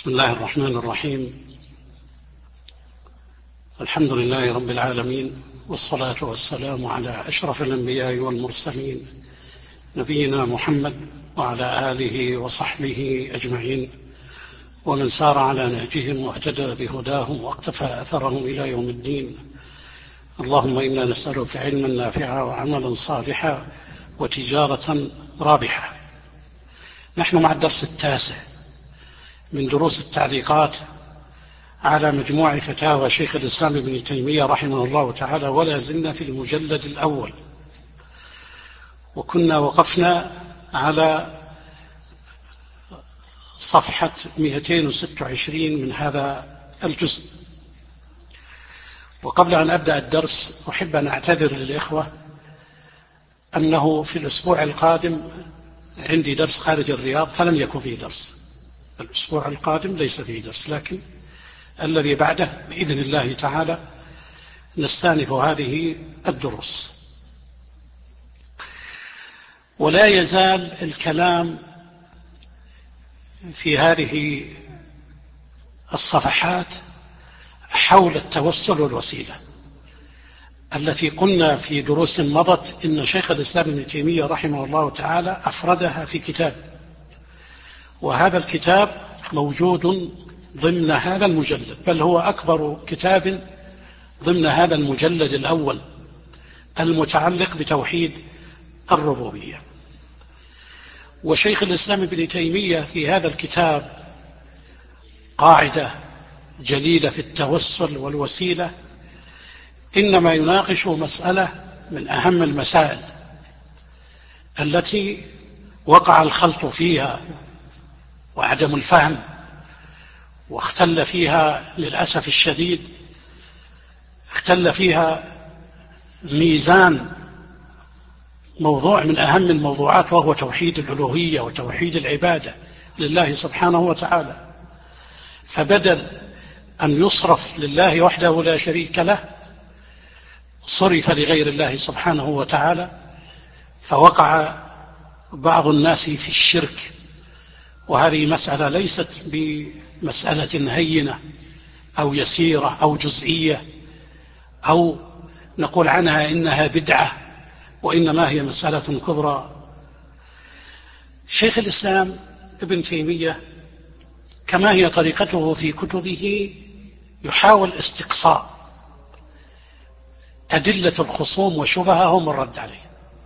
بسم الله الرحمن الرحيم. الحمد لله رب العالمين، والصلاة والسلام على أشرف الأنبياء والمرسلين نبينا محمد وعلى آله وصحبه أجمعين، ومن سار على نهجهم واهتدى بهداهم واقتفى أثرهم إلى يوم الدين. اللهم إنا نسألك علما نافعا وعملا صالحا وتجارة رابحة. نحن مع الدرس التاسع من دروس التعليقات على مجموع فتاوى شيخ الإسلام ابن تيمية رحمه الله تعالى، ولا زلنا في المجلد الأول، وكنا وقفنا على صفحة 226 من هذا الجزء. وقبل أن أبدأ الدرس أحب أن أعتذر للإخوة أنه في الأسبوع القادم عندي درس خارج الرياض، فلن يكون فيه درس. الأسبوع القادم ليس فيه درس، لكن الذي بعده بإذن الله تعالى نستأنف هذه الدروس. ولا يزال الكلام في هذه الصفحات حول التوسل والوسيلة التي قلنا في دروس مضت إن شيخ الإسلام ابن تيمية رحمه الله تعالى أفردها في كتاب، وهذا الكتاب موجود ضمن هذا المجلد، بل هو أكبر كتاب ضمن هذا المجلد الأول المتعلق بتوحيد الربوبية. وشيخ الإسلام ابن تيمية في هذا الكتاب قاعدة جليلة في التوسل والوسيلة، إنما يناقش مسألة من أهم المسائل التي وقع الخلط فيها وعدم الفهم، واختل فيها للأسف الشديد، اختل فيها ميزان موضوع من أهم الموضوعات، وهو توحيد الألوهية وتوحيد العبادة لله سبحانه وتعالى. فبدل أن يصرف لله وحده لا شريك له صرف لغير الله سبحانه وتعالى، فوقع بعض الناس في الشرك. وهذه مسألة ليست بمسألة هينة أو يسيرة أو جزئية أو نقول عنها إنها بدعة، وإنما هي مسألة كبرى. شيخ الإسلام ابن تيمية كما هي طريقته في كتبه يحاول استقصاء أدلة الخصوم وشبههم والرد عليه،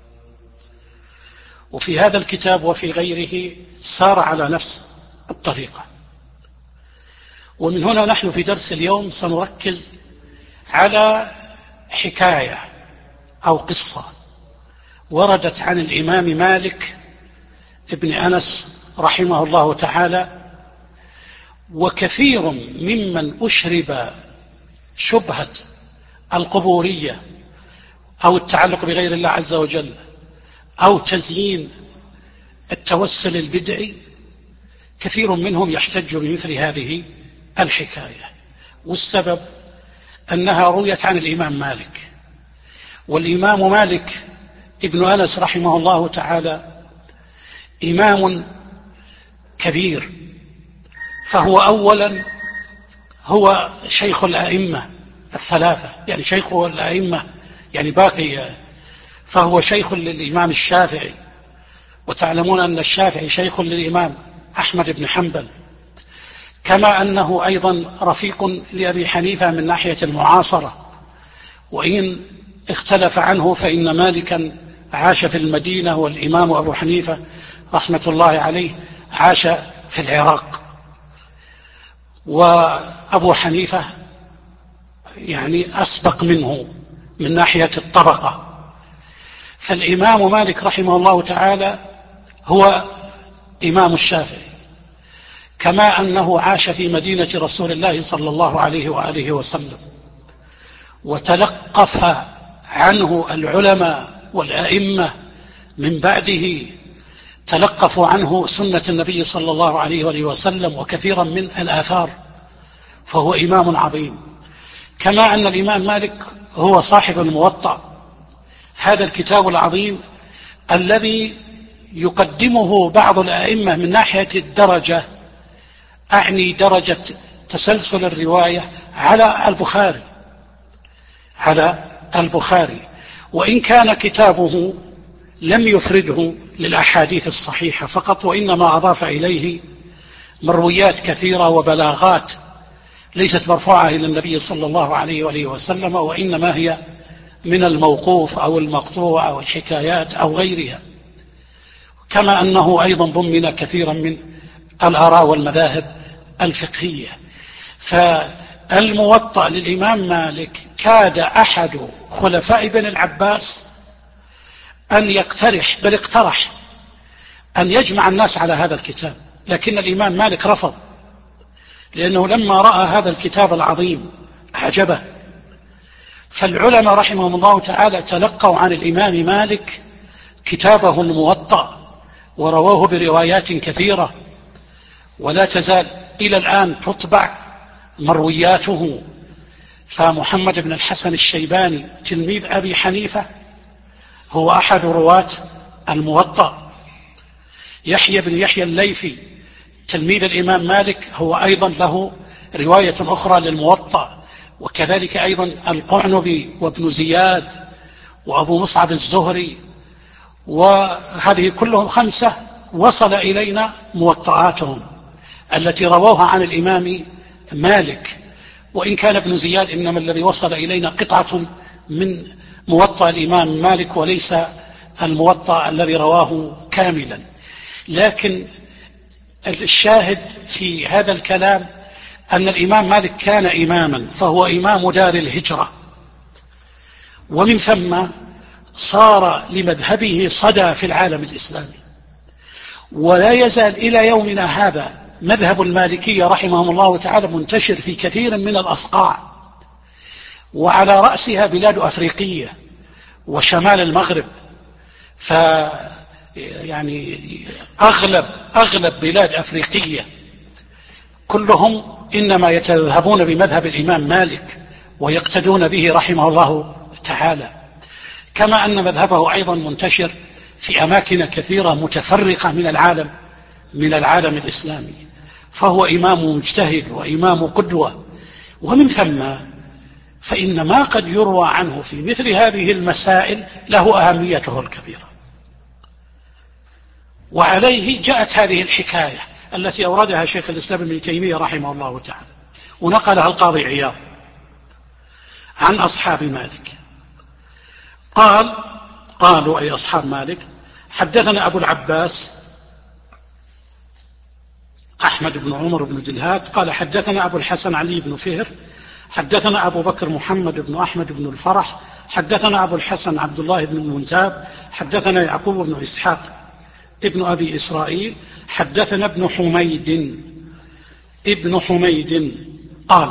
وفي هذا الكتاب وفي غيره سار على نفس الطريقة. ومن هنا نحن في درس اليوم سنركز على حكاية أو قصة وردت عن الإمام مالك ابن أنس رحمه الله تعالى. وكثير ممن أشرب شبهة القبورية أو التعلق بغير الله عز وجل أو تزيين التوسل البدعي، كثير منهم يحتج بمثل هذه الحكاية. والسبب أنها رويت عن الإمام مالك، والإمام مالك ابن أنس رحمه الله تعالى إمام كبير، فهو أولا هو شيخ الأئمة الثلاثة، يعني شيخ الأئمة يعني باقي، فهو شيخ للإمام الشافعي، وتعلمون أن الشافعي شيخ للإمام أحمد بن حنبل، كما أنه أيضا رفيق لأبي حنيفة من ناحية المعاصرة، وإن اختلف عنه فإن مالكا عاش في المدينة، والإمام أبو حنيفة رحمة الله عليه عاش في العراق. وأبو حنيفة يعني أسبق منه من ناحية الطبقة. فالإمام مالك رحمه الله تعالى هو إمام الشافعي، كما أنه عاش في مدينة رسول الله صلى الله عليه وآله وسلم، وتلقف عنه العلماء والأئمة من بعده، تلقفوا عنه سنة النبي صلى الله عليه وآله وسلم وكثيرا من الآثار، فهو إمام عظيم. كما أن الإمام مالك هو صاحب الموطأ، هذا الكتاب العظيم الذي يقدمه بعض الأئمة من ناحية الدرجة أعني درجة تسلسل الرواية على البخاري، وإن كان كتابه لم يفرده للأحاديث الصحيحة فقط، وإنما أضاف إليه مرويات كثيرة وبلاغات ليست مرفوعة إلى النبي صلى الله عليه وآله وسلم، وإنما هي من الموقوف أو المقطوع أو الحكايات أو غيرها، كما أنه أيضا ضمن كثيرا من الآراء والمذاهب الفقهية. فالموطأ للإمام مالك كاد أحد خلفاء بن العباس أن يقترح، بل اقترح أن يجمع الناس على هذا الكتاب، لكن الإمام مالك رفض، لأنه لما رأى هذا الكتاب العظيم أعجبه. فالعلماء رحمهم الله تعالى تلقوا عن الإمام مالك كتابه الموطأ ورواه بروايات كثيرة، ولا تزال إلى الآن تطبع مروياته. فمحمد بن الحسن الشيباني تلميذ أبي حنيفة هو أحد رواة الموطأ. يحيى بن يحيى الليثي تلميذ الإمام مالك هو أيضا له رواية أخرى للموطأ، وكذلك أيضا القعنبي وابن زياد وأبو مصعب الزهري، وهذه كلهم 5 وصل إلينا موطئاتهم التي رووها عن الإمام مالك، وإن كان ابن زياد إنما الذي وصل إلينا قطعة من موطأ الإمام مالك وليس الموطأ الذي رواه كاملا. لكن الشاهد في هذا الكلام أن الإمام مالك كان إماما، فهو إمام دار الهجرة، ومن ثم صار لمذهبه صدى في العالم الإسلامي، ولا يزال إلى يومنا هذا مذهب المالكية رحمهم الله تعالى منتشر في كثير من الأصقاع، وعلى رأسها بلاد أفريقية وشمال المغرب. يعني أغلب بلاد أفريقية كلهم إنما يتذهبون بمذهب الإمام مالك ويقتدون به رحمه الله تعالى، كما أن مذهبه أيضا منتشر في أماكن كثيرة متفرقة من العالم الإسلامي، فهو إمام مجتهد وإمام قدوة. ومن ثم فإن ما قد يروى عنه في مثل هذه المسائل له أهميته الكبيرة. وعليه جاءت هذه الحكاية التي أوردها شيخ الإسلام ابن تيمية رحمه الله تعالى، ونقلها القاضي عياض عن أصحاب مالك. قالوا أي أصحاب مالك: حدثنا أبو العباس أحمد بن عمر بن دلهات قال حدثنا أبو الحسن علي بن فهر حدثنا أبو بكر محمد بن أحمد بن الفرح حدثنا أبو الحسن عبد الله بن المنتاب حدثنا يعقوب بن إسحاق ابن أبي إسرائيل حدثنا ابن حميد قال.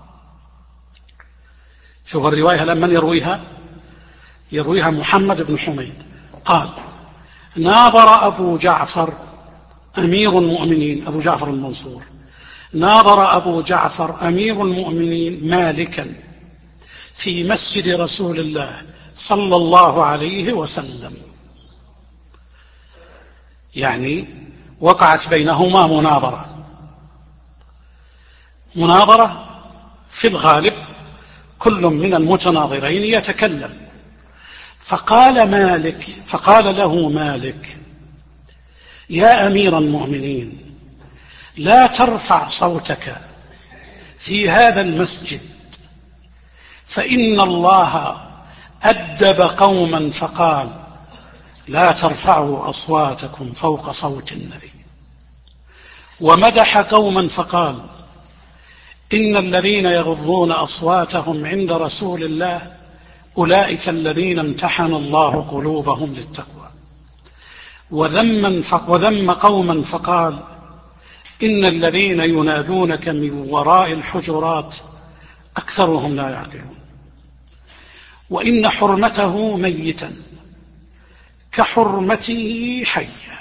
شوف الرواية لمن يرويها محمد بن حميد قال: ناظر أبو جعفر أمير المؤمنين، أبو جعفر المنصور، ناظر أبو جعفر أمير المؤمنين مالكا في مسجد رسول الله صلى الله عليه وسلم. يعني وقعت بينهما مناظرة في الغالب كل من المتناظرين يتكلم. فقال له مالك: يا أمير المؤمنين، لا ترفع صوتك في هذا المسجد، فإن الله أدب قوما فقال: لا ترفعوا أصواتكم فوق صوت النبي، ومدح قوما فقال: إن الذين يغضون أصواتهم عند رسول الله أولئك الذين امتحن الله قلوبهم للتقوى، وذم قوما فقال: إن الذين ينادونك من وراء الحجرات أكثرهم لا يعقلون، وإن حرمته ميتا كحرمته حيا.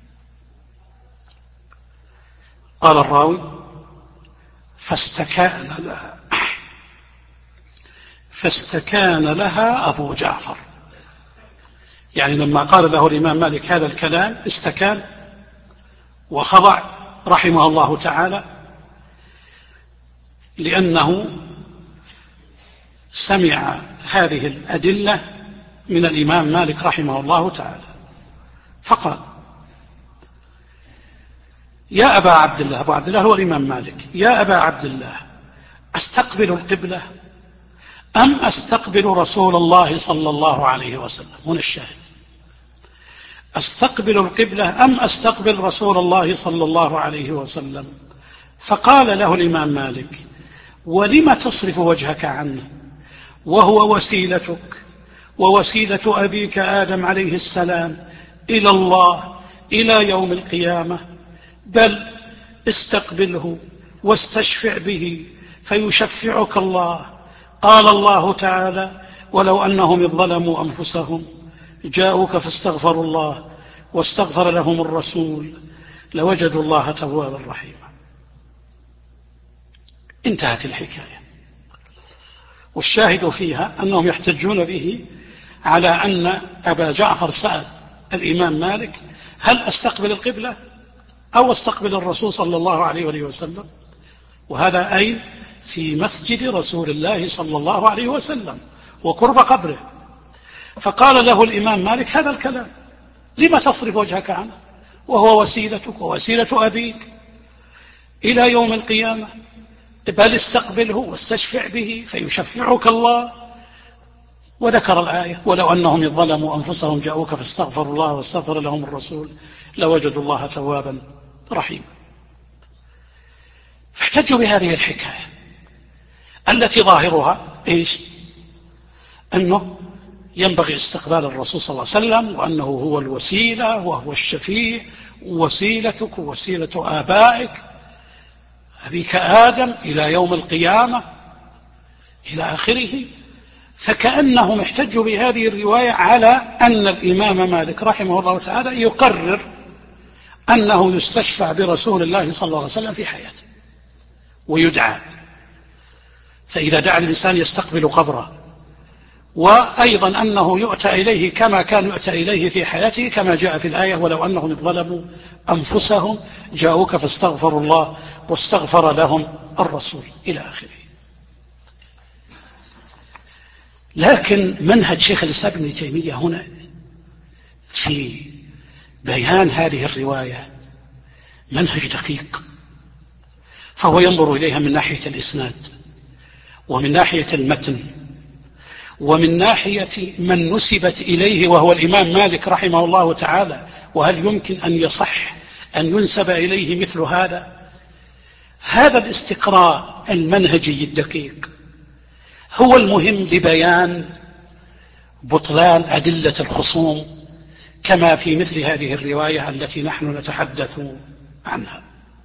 قال الراوي: فاستكان لها أبو جعفر. يعني لما قال له الإمام مالك هذا الكلام استكان وخضع رحمه الله تعالى، لأنه سمع هذه الأدلة من الإمام مالك رحمه الله تعالى، فقال: يا أبا عبد الله، أبو عبد الله هو الإمام مالك، يا أبا عبد الله، أستقبل القبلة أم أستقبل رسول الله صلى الله عليه وسلم؟ هنا الشاهد: أستقبل القبلة أم أستقبل رسول الله صلى الله عليه وسلم؟ فقال له الإمام مالك: ولم تصرف وجهك عنه وهو وسيلتك ووسيلة أبيك آدم عليه السلام إلى الله إلى يوم القيامة، بل استقبله واستشفع به فيشفعك الله. قال الله تعالى: ولو أنهم إذ ظلموا أنفسهم جاءوك فاستغفروا الله واستغفر لهم الرسول لوجدوا الله توابا رحيما. انتهت الحكاية. والشاهد فيها أنهم يحتجون به على أن أبا جعفر سأل الإمام مالك: هل أستقبل القبلة أو أستقبل الرسول صلى الله عليه وسلم؟ وهذا أين؟ في مسجد رسول الله صلى الله عليه وسلم وقرب قبره. فقال له الإمام مالك هذا الكلام: لما تصرف وجهك عنه وهو وسيلتك ووسيلة أبيك إلى يوم القيامة، بل استقبله واستشفع به فيشفعك الله. وذكر الآية: ولو أنهم إذ ظلموا أنفسهم جاءوك فاستغفروا الله واستغفر لهم الرسول لوجدوا الله توابا رحيما. فاحتجوا بهذه الحكاية التي ظاهرها إيش؟ أنه ينبغي استقبال الرسول صلى الله عليه وسلم، وأنه هو الوسيلة وهو الشفيع، ووسيلتك ووسيلة آبائك أبيك آدم إلى يوم القيامة إلى آخره. فكأنهم احتجوا بهذه الرواية على أن الإمام مالك رحمه الله تعالى يقرر أنه يستشفع برسول الله صلى الله عليه وسلم في حياته ويدعى. فإذا دعا الإنسان يستقبل قبره، وأيضا أنه يؤتى إليه كما كان يؤتى إليه في حياته، كما جاء في الآية: ولو أنهم ظلموا أنفسهم جاءوك فاستغفروا الله واستغفر لهم الرسول إلى آخره. لكن منهج شيخ الإسلام ابن تيمية هنا في بيان هذه الرواية منهج دقيق، فهو ينظر إليها من ناحية الإسناد ومن ناحية المتن ومن ناحية من نسبت إليه وهو الإمام مالك رحمه الله تعالى، وهل يمكن أن يصح أن ينسب إليه مثل هذا؟ هذا الاستقراء المنهجي الدقيق هو المهم لبيان بطلان أدلة الخصوم كما في مثل هذه الرواية التي نحن نتحدث عنها.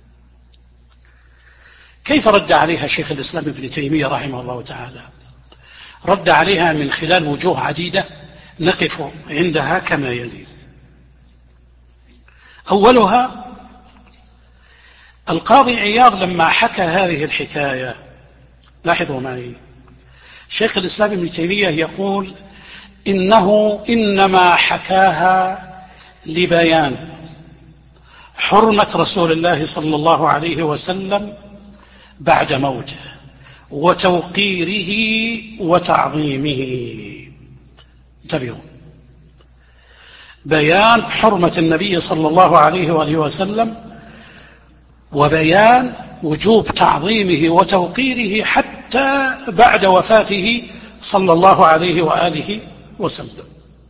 كيف رد عليها شيخ الإسلام ابن تيمية رحمه الله تعالى؟ رد عليها من خلال وجوه عديدة نقف عندها كما يلي. أولها القاضي عياض لما حكى هذه الحكاية، لاحظوا معي، شيخ الإسلام ابن تيمية يقول إنه إنما حكاها لبيان حرمة رسول الله صلى الله عليه وسلم بعد موته وتوقيره وتعظيمه. انتبهوا، بيان حرمة النبي صلى الله عليه وآله وسلم وبيان وجوب تعظيمه وتوقيره حتى بعد وفاته صلى الله عليه وآله وسلم.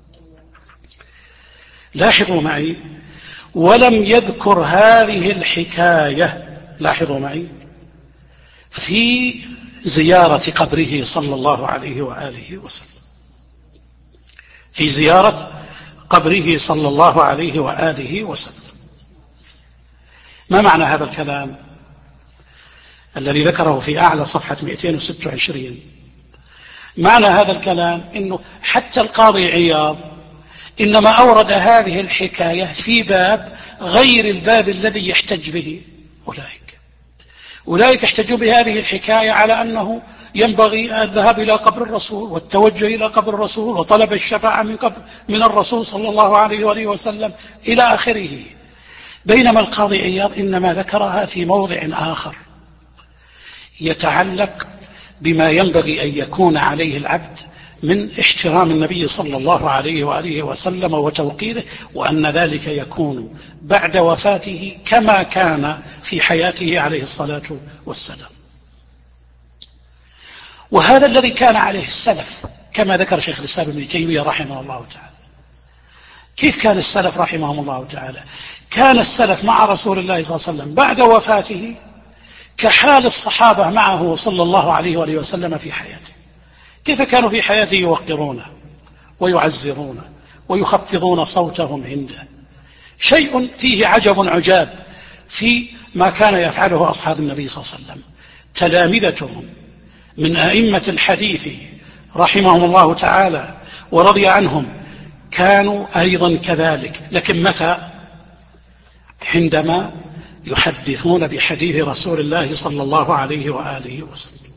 لاحظوا معي، ولم يذكر هذه الحكاية، لاحظوا معي، في زيارة قبره صلى الله عليه وآله وسلم، في زيارة قبره صلى الله عليه وآله وسلم. ما معنى هذا الكلام الذي ذكره في أعلى صفحة 226؟ معنى هذا الكلام إنه حتى القاضي عياض إنما أورد هذه الحكاية في باب غير الباب الذي يحتج به أولئك يحتجوا بهذه الحكاية على أنه ينبغي الذهاب إلى قبر الرسول والتوجه إلى قبر الرسول وطلب الشفاعة من الرسول صلى الله عليه وآله وسلم إلى آخره. بينما القاضي عياض إنما ذكرها في موضع آخر يتعلق بما ينبغي أن يكون عليه العبد من احترام النبي صلى الله عليه وآله وسلم وتوقيره، وأن ذلك يكون بعد وفاته كما كان في حياته عليه الصلاة والسلام. وهذا الذي كان عليه السلف كما ذكر شيخ الإسلام ابن تيمية رحمه الله تعالى. كيف كان السلف رحمهم الله تعالى؟ كان السلف مع رسول الله صلى الله عليه وسلم بعد وفاته كحال الصحابة معه صلى الله عليه وآله وسلم في حياته. كيف كانوا في حياته يوقرونه ويعزرونه ويخفضون صوتهم عنده. شيء فيه عجب عجاب في ما كان يفعله أصحاب النبي صلى الله عليه وسلم. تلامذتهم من أئمة الحديث رحمهم الله تعالى ورضي عنهم كانوا أيضا كذلك، لكن متى؟ عندما يحدثون بحديث رسول الله صلى الله عليه وآله وسلم.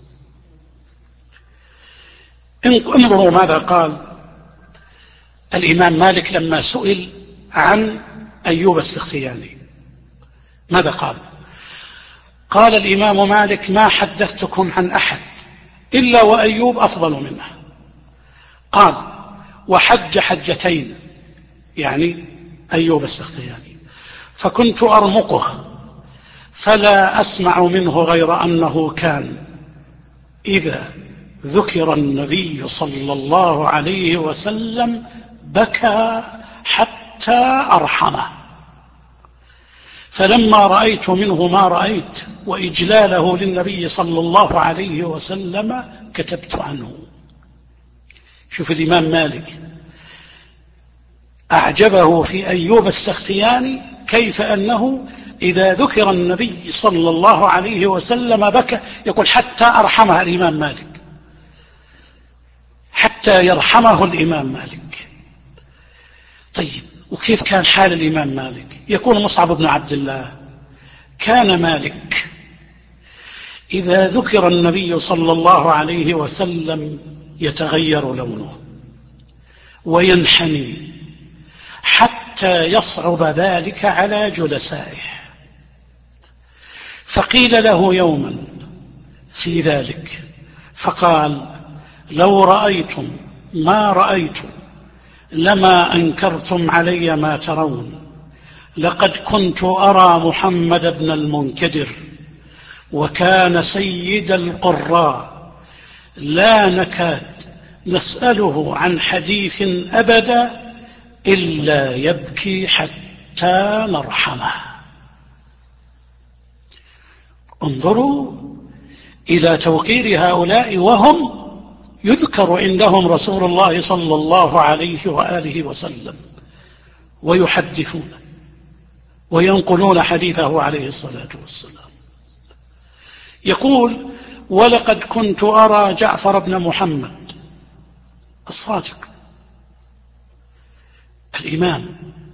انظروا ماذا قال الإمام مالك لما سئل عن أيوب السختياني. ماذا قال؟ قال الإمام مالك: ما حدثتكم عن أحد إلا وأيوب أفضل منه. قال: وحج حجتين، يعني أيوب السختياني، فكنت أرمقه فلا أسمع منه غير أنه كان إذا ذكر النبي صلى الله عليه وسلم بكى حتى أرحمه، فلما رأيت منه ما رأيت وإجلاله للنبي صلى الله عليه وسلم كتبت عنه. شوف الإمام مالك أعجبه في أيوب السختياني كيف أنه إذا ذكر النبي صلى الله عليه وسلم بكى، يقول حتى أرحمه الإمام مالك، حتى يرحمه الإمام مالك. طيب، وكيف كان حال الإمام مالك؟ يقول مصعب بن عبد الله: كان مالك إذا ذكر النبي صلى الله عليه وسلم يتغير لونه وينحني حتى يصعب ذلك على جلسائه. فقيل له يوما في ذلك فقال: لو رأيتم ما رأيت لما أنكرتم علي ما ترون، لقد كنت أرى محمد بن المنكدر وكان سيد القراء، لا نكاد نسأله عن حديث أبدا إلا يبكي حتى نرحمه. انظروا إلى توقير هؤلاء وهم يذكر عندهم رسول الله صلى الله عليه وآله وسلم ويحدثون وينقلون حديثه عليه الصلاة والسلام. يقول: ولقد كنت أرى جعفر بن محمد الصادق الإمام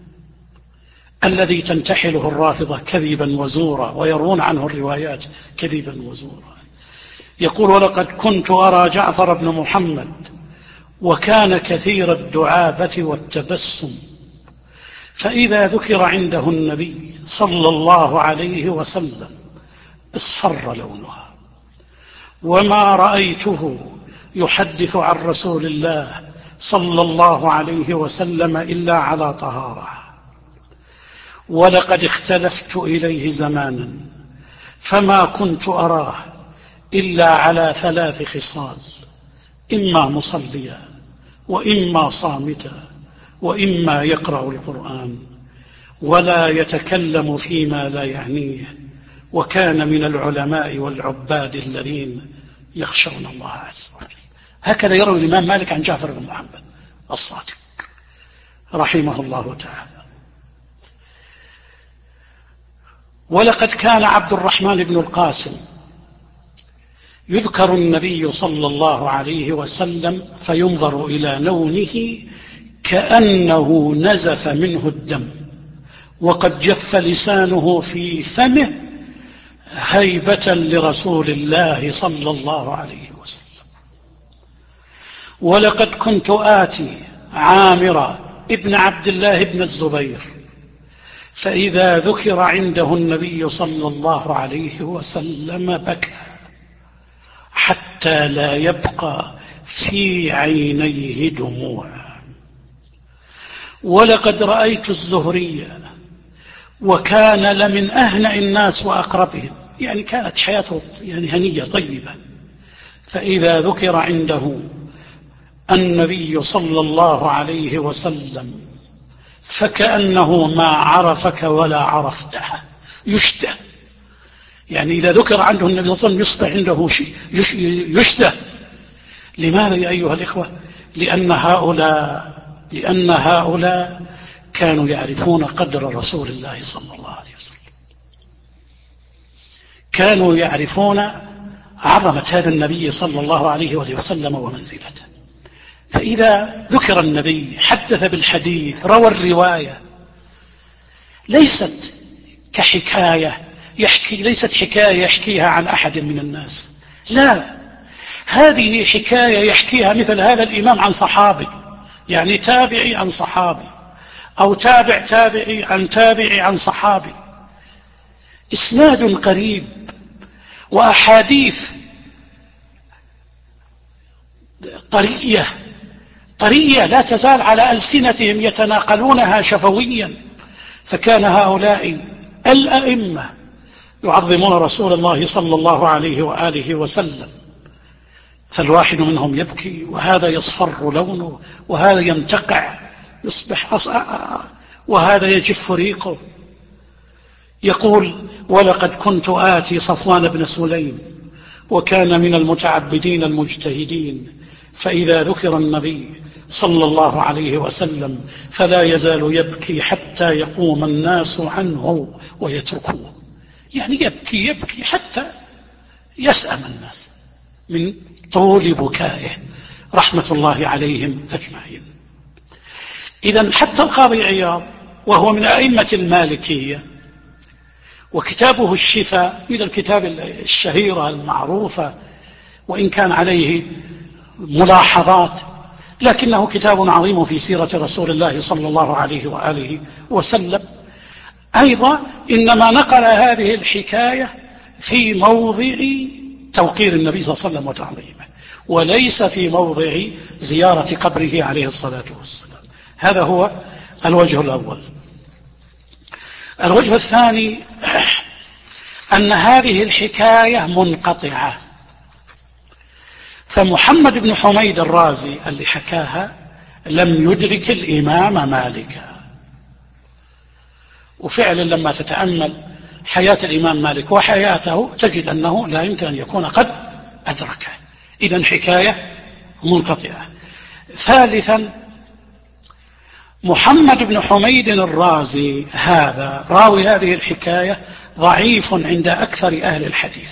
الذي تنتحله الرافضة كذبا وزورا ويروون عنه الروايات كذبا وزورا. يقول: ولقد كنت أرى جعفر بن محمد وكان كثير الدعابة والتبسم، فإذا ذكر عنده النبي صلى الله عليه وسلم اصفر لونها، وما رأيته يحدث عن رسول الله صلى الله عليه وسلم إلا على طهارة. ولقد اختلفت إليه زمانا فما كنت أراه إلا على 3 خصال: إما مصليا، وإما صامتا، وإما يقرأ القرآن، ولا يتكلم فيما لا يعنيه، وكان من العلماء والعباد الذين يخشون الله عز وجل. هكذا يروي الإمام مالك عن جعفر بن محمد الصادق رحمه الله تعالى. ولقد كان عبد الرحمن بن القاسم يذكر النبي صلى الله عليه وسلم فينظر إلى لونه كأنه نزف منه الدم، وقد جف لسانه في فمه هيبة لرسول الله صلى الله عليه وسلم. ولقد كنت آتي عامر ابن عبد الله بن الزبير فإذا ذكر عنده النبي صلى الله عليه وسلم بكى حتى لا يبقى في عينيه دموع. ولقد رأيت الزهري وكان لمن أهنأ الناس وأقربهم، يعني كانت حياته هنية طيبة، فإذا ذكر عنده النبي صلى الله عليه وسلم فكأنه ما عرفك ولا عرفته، يشتهى. يعني إذا ذكر عنده النبي صلى الله عليه وسلم يصبح عنده شيء يشتهى. لماذا يا أيها الإخوة؟ لأن هؤلاء كانوا يعرفون قدر رسول الله صلى الله عليه وسلم، كانوا يعرفون عظمة هذا النبي صلى الله عليه وسلم ومنزلته. فإذا ذكر النبي حدث بالحديث روى الرواية، ليست كحكاية ليست حكاية يحكيها عن أحد من الناس، لا، هذه حكاية يحكيها مثل هذا الإمام عن صحابي، يعني تابعي عن صحابي، أو تابعي عن تابعي عن صحابي، إسناد قريب وأحاديث طرية لا تزال على ألسنتهم يتناقلونها شفويا. فكان هؤلاء الأئمة يعظمون رسول الله صلى الله عليه وآله وسلم، فالواحد منهم يبكي، وهذا يصفر لونه، وهذا يمتقع يصبح وهذا يجف ريقه. يقول: ولقد كنت آتي صفوان بن سليم وكان من المتعبدين المجتهدين، فإذا ذكر النبي صلى الله عليه وسلم فلا يزال يبكي حتى يقوم الناس عنه ويتركوه. يعني يبكي حتى يسأم الناس من طول بكائه رحمة الله عليهم أجمعين. إذن حتى القاضي عياض وهو من أئمة المالكية، وكتابه الشفاء من الكتاب الشهيرة المعروفة، وإن كان عليه ملاحظات لكنه كتاب عظيم في سيرة رسول الله صلى الله عليه وآله وسلم، أيضا إنما نقل هذه الحكاية في موضع توقير النبي صلى الله عليه وسلم وتعظيمه، وليس في موضع زيارة قبره عليه الصلاة والسلام. هذا هو الوجه الأول. الوجه الثاني أن هذه الحكاية منقطعة، فمحمد بن حميد الرازي اللي حكاها لم يدرك الإمام مالكا، وفعلا لما تتأمل حياة الإمام مالك وحياته تجد أنه لا يمكن أن يكون قد أدركه. إذن حكاية منقطعة. ثالثا، محمد بن حميد الرازي هذا راوي هذه الحكاية ضعيف عند أكثر أهل الحديث،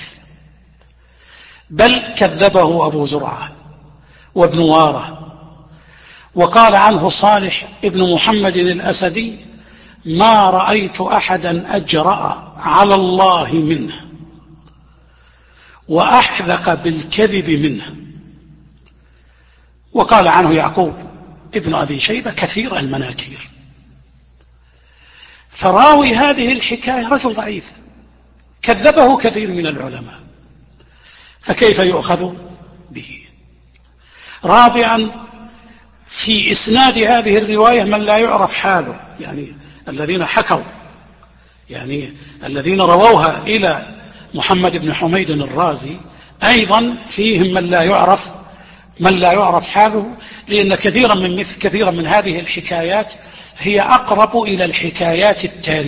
بل كذبه أبو زرعة وابن وارة، وقال عنه صالح ابن محمد الأسدي: ما رأيت أحدا أجرأ على الله منه وأحذق بالكذب منه. وقال عنه يعقوب ابن أبي شيبة: كثير المناكير. فراوي هذه الحكاية رجل ضعيف كذبه كثير من العلماء، فكيف يؤخذ به؟ رابعا، في إسناد هذه الرواية من لا يعرف حاله، يعني الذين حكوا، يعني الذين رووها إلى محمد بن حميد الرازي أيضا فيهم من لا يعرف حاله، لأن كثيرا من هذه الحكايات هي أقرب إلى الحكايات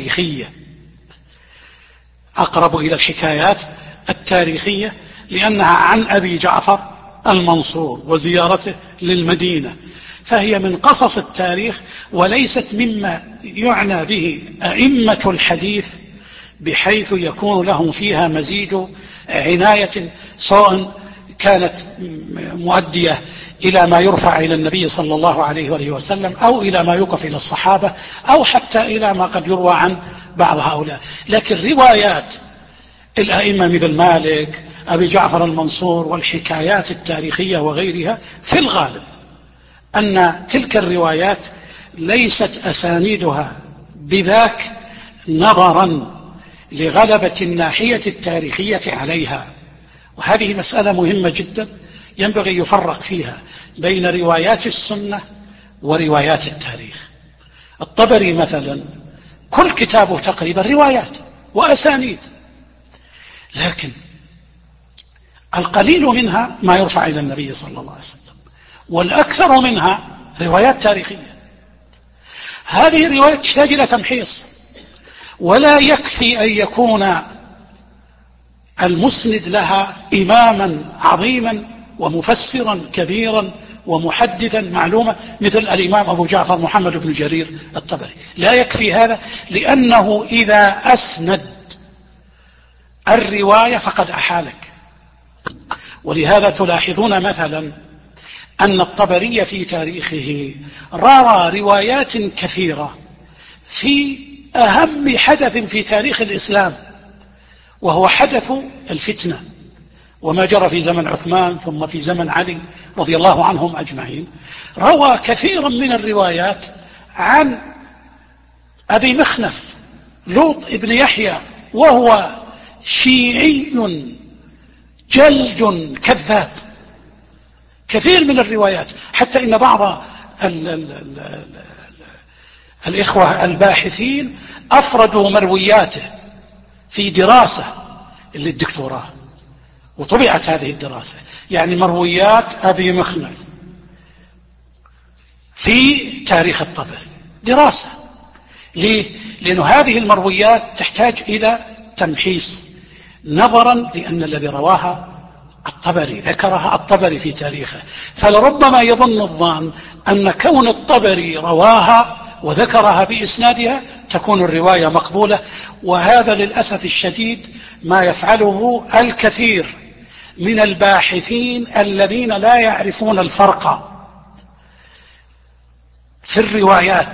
التاريخية، لأنها عن أبي جعفر المنصور وزيارته للمدينة، فهي من قصص التاريخ وليست مما يعنى به أئمة الحديث، بحيث يكون لهم فيها مزيد عناية، سواء كانت مؤدية إلى ما يرفع إلى النبي صلى الله عليه وآله وسلم، أو إلى ما يوقف إلى الصحابة، أو حتى إلى ما قد يروى عن بعض هؤلاء. لكن روايات الأئمة مثل مالك، أبي جعفر المنصور، والحكايات التاريخية وغيرها، في الغالب أن تلك الروايات ليست أسانيدها بذاك نظرا لغلبة الناحية التاريخية عليها. وهذه مسألة مهمة جدا ينبغي يفرق فيها بين روايات السنة وروايات التاريخ. الطبري مثلا كل كتابه تقريبا روايات وأسانيد، لكن القليل منها ما يرفع إلى النبي صلى الله عليه وسلم، والأكثر منها روايات تاريخية. هذه الروايات تحتاج إلى تمحيص، ولا يكفي أن يكون المسند لها إماما عظيما ومفسرا كبيرا ومحددا معلومة مثل الإمام أبو جعفر محمد بن جرير الطبري. لا يكفي هذا، لأنه إذا أسند الرواية فقد أحالك. ولهذا تلاحظون مثلا أن الطبري في تاريخه روى روايات كثيرة في أهم حدث في تاريخ الإسلام، وهو حدث الفتنة وما جرى في زمن عثمان ثم في زمن علي رضي الله عنهم أجمعين. روى كثيرا من الروايات عن أبي مخنف لوط ابن يحيى، وهو شيعي جلد كذاب. كثير من الروايات، حتى إن بعض الإخوة الباحثين أفردوا مروياته في دراسة للدكتوراه، وطبعت هذه الدراسة، يعني مرويات أبي مخنف في تاريخ الطبري، دراسة. ليه؟ لأن هذه المرويات تحتاج إلى تمحيص، نظرا لأن الذي رواها الطبري، ذكرها الطبري في تاريخه، فلربما يظن الظان أن كون الطبري رواها وذكرها بإسنادها تكون الرواية مقبولة. وهذا للأسف الشديد ما يفعله الكثير من الباحثين الذين لا يعرفون الفرق في الروايات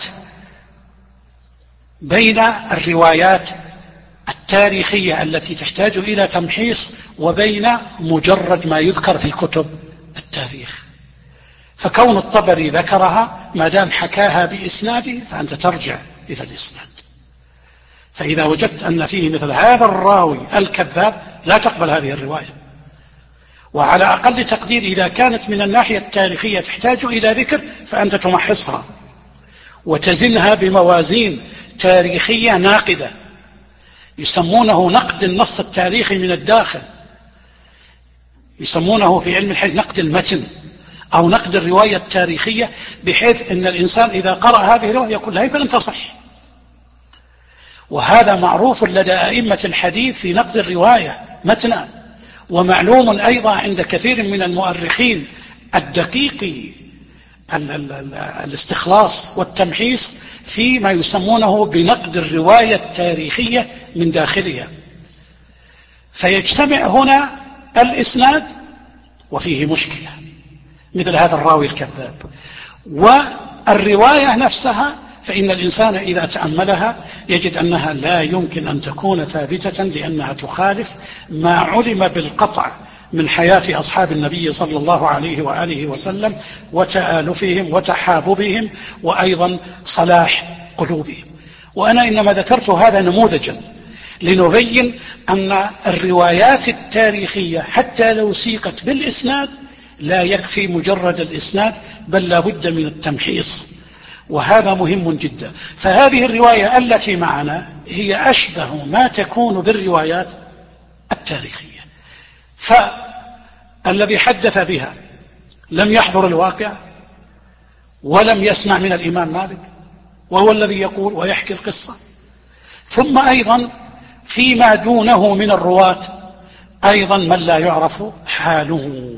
بين الروايات التاريخية التي تحتاج إلى تمحيص وبين مجرد ما يذكر في كتب التاريخ. فكون الطبري ذكرها ما دام حكاها بإسناده فأنت ترجع إلى الإسناد. فإذا وجدت أن فيه مثل هذا الراوي الكذاب لا تقبل هذه الرواية. وعلى أقل تقدير إذا كانت من الناحية التاريخية تحتاج إلى ذكر فأنت تمحصها وتزنها بموازين تاريخية ناقدة، يسمونه نقد النص التاريخي من الداخل، يسمونه في علم الحديث نقد المتن أو نقد الرواية التاريخية، بحيث أن الإنسان إذا قرأ هذه الرواية يقول لا يمكن أن تصح. وهذا معروف لدى أئمة الحديث في نقد الرواية متنا، ومعلوم أيضا عند كثير من المؤرخين الدقيق الاستخلاص والتمحيص فيما يسمونه بنقد الرواية التاريخية من داخلها. فيجتمع هنا الإسناد وفيه مشكلة مثل هذا الراوي الكذاب، والرواية نفسها فإن الإنسان إذا تأملها يجد أنها لا يمكن أن تكون ثابتة، لأنها تخالف ما علم بالقطع من حياة أصحاب النبي صلى الله عليه وآله وسلم وتآلفهم وتحاببهم وأيضا صلاح قلوبهم. وأنا إنما ذكرت هذا نموذجا لنبين أن الروايات التاريخية حتى لو سيقت بالإسناد لا يكفي مجرد الإسناد، بل لا بد من التمحيص، وهذا مهم جدا. فهذه الرواية التي معنا هي أشبه ما تكون بالروايات التاريخية. فالذي حدث بها لم يحضر الواقع ولم يسمع من الإمام مالك، وهو الذي يقول ويحكي القصة. ثم أيضا فيما دونه من الرواة أيضا من لا يعرف حاله.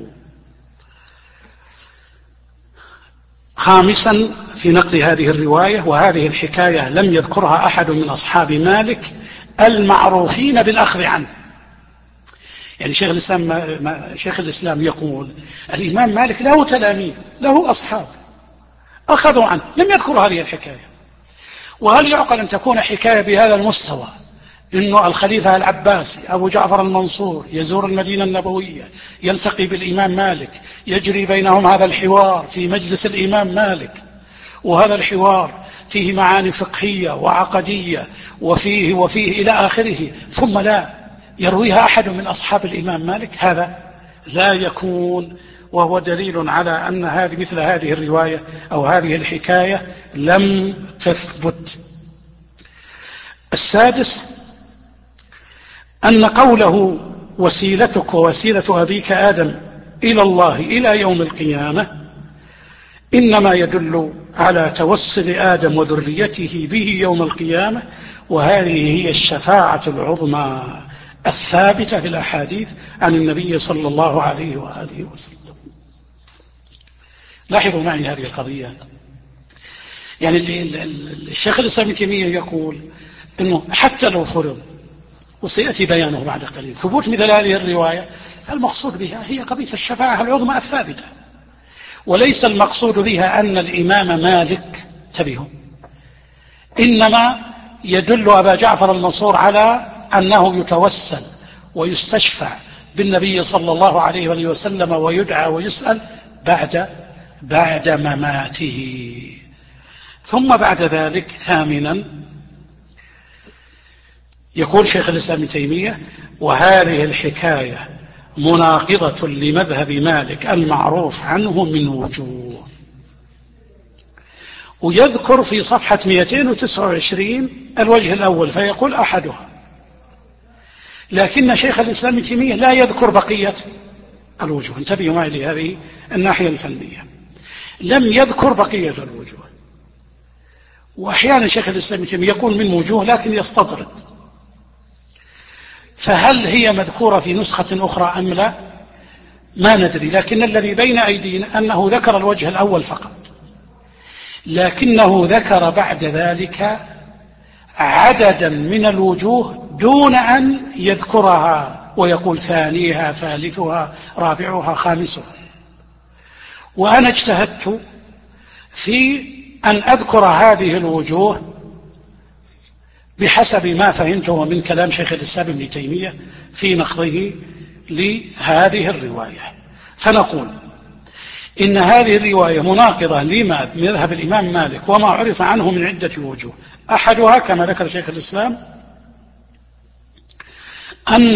خامسا في نقل هذه الرواية، وهذه الحكاية لم يذكرها أحد من أصحاب مالك المعروفين بالأخذ عنه. يعني شيخ الإسلام يقول الإمام مالك له تلاميذ له أصحاب أخذوا عنه، لم يذكر هذه الحكاية. وهل يعقل أن تكون حكاية بهذا المستوى، إنه الخليفة العباسي أبو جعفر المنصور يزور المدينة النبوية يلتقي بالإمام مالك، يجري بينهم هذا الحوار في مجلس الإمام مالك، وهذا الحوار فيه معاني فقهية وعقدية وفيه إلى آخره، ثم لا يرويها أحد من أصحاب الإمام مالك، هذا لا يكون، وهو دليل على أن مثل هذه الرواية أو هذه الحكاية لم تثبت. السادس أن قوله وسيلتك ووسيلة أبيك آدم إلى الله إلى يوم القيامة إنما يدل على توسل آدم وذريته به يوم القيامة، وهذه هي الشفاعة العظمى الثابتة في الأحاديث عن النبي صلى الله عليه وآله وسلم. لاحظوا معي هذه القضية. يعني الشيخ الإسلام ابن تيمية يقول أنه حتى لو فرض، وسيأتي بيانه بعد قليل، ثبوت مثل هذه الرواية، المقصود بها هي قضية الشفاعة العظمى الثابتة، وليس المقصود بها أن الإمام مالك تبيه، إنما يدل أبا جعفر المنصور على أنه يتوسل ويستشفع بالنبي صلى الله عليه وآله وسلم ويدعى ويسأل بعد مماته. ثم بعد ذلك ثامنا يقول شيخ الإسلام ابن تيمية: وهذه الحكاية مناقضة لمذهب مالك المعروف عنه من وجوه. ويذكر في صفحة 229 الوجه الأول فيقول أحدها، لكن شيخ الإسلام ابن تيمية لا يذكر بقية الوجوه. انتبهوا معي لهذه الناحية الفنية، لم يذكر بقية الوجوه. وأحيانا شيخ الإسلام ابن تيمية يقول من وجوه لكن يستطرد، فهل هي مذكورة في نسخة أخرى أم لا ما ندري، لكن الذي بين أيدينا أنه ذكر الوجه الأول فقط، لكنه ذكر بعد ذلك عددا من الوجوه دون أن يذكرها ويقول ثانيها ثالثها رابعها خامسها. وأنا اجتهدت في أن أذكر هذه الوجوه بحسب ما فهمته من كلام شيخ الإسلام ابن تيمية في نقضه لهذه الرواية. فنقول إن هذه الرواية مناقضة لما مذهب الإمام مالك وما عرف عنه من عدة وجوه. أحدها كما ذكر شيخ الإسلام أن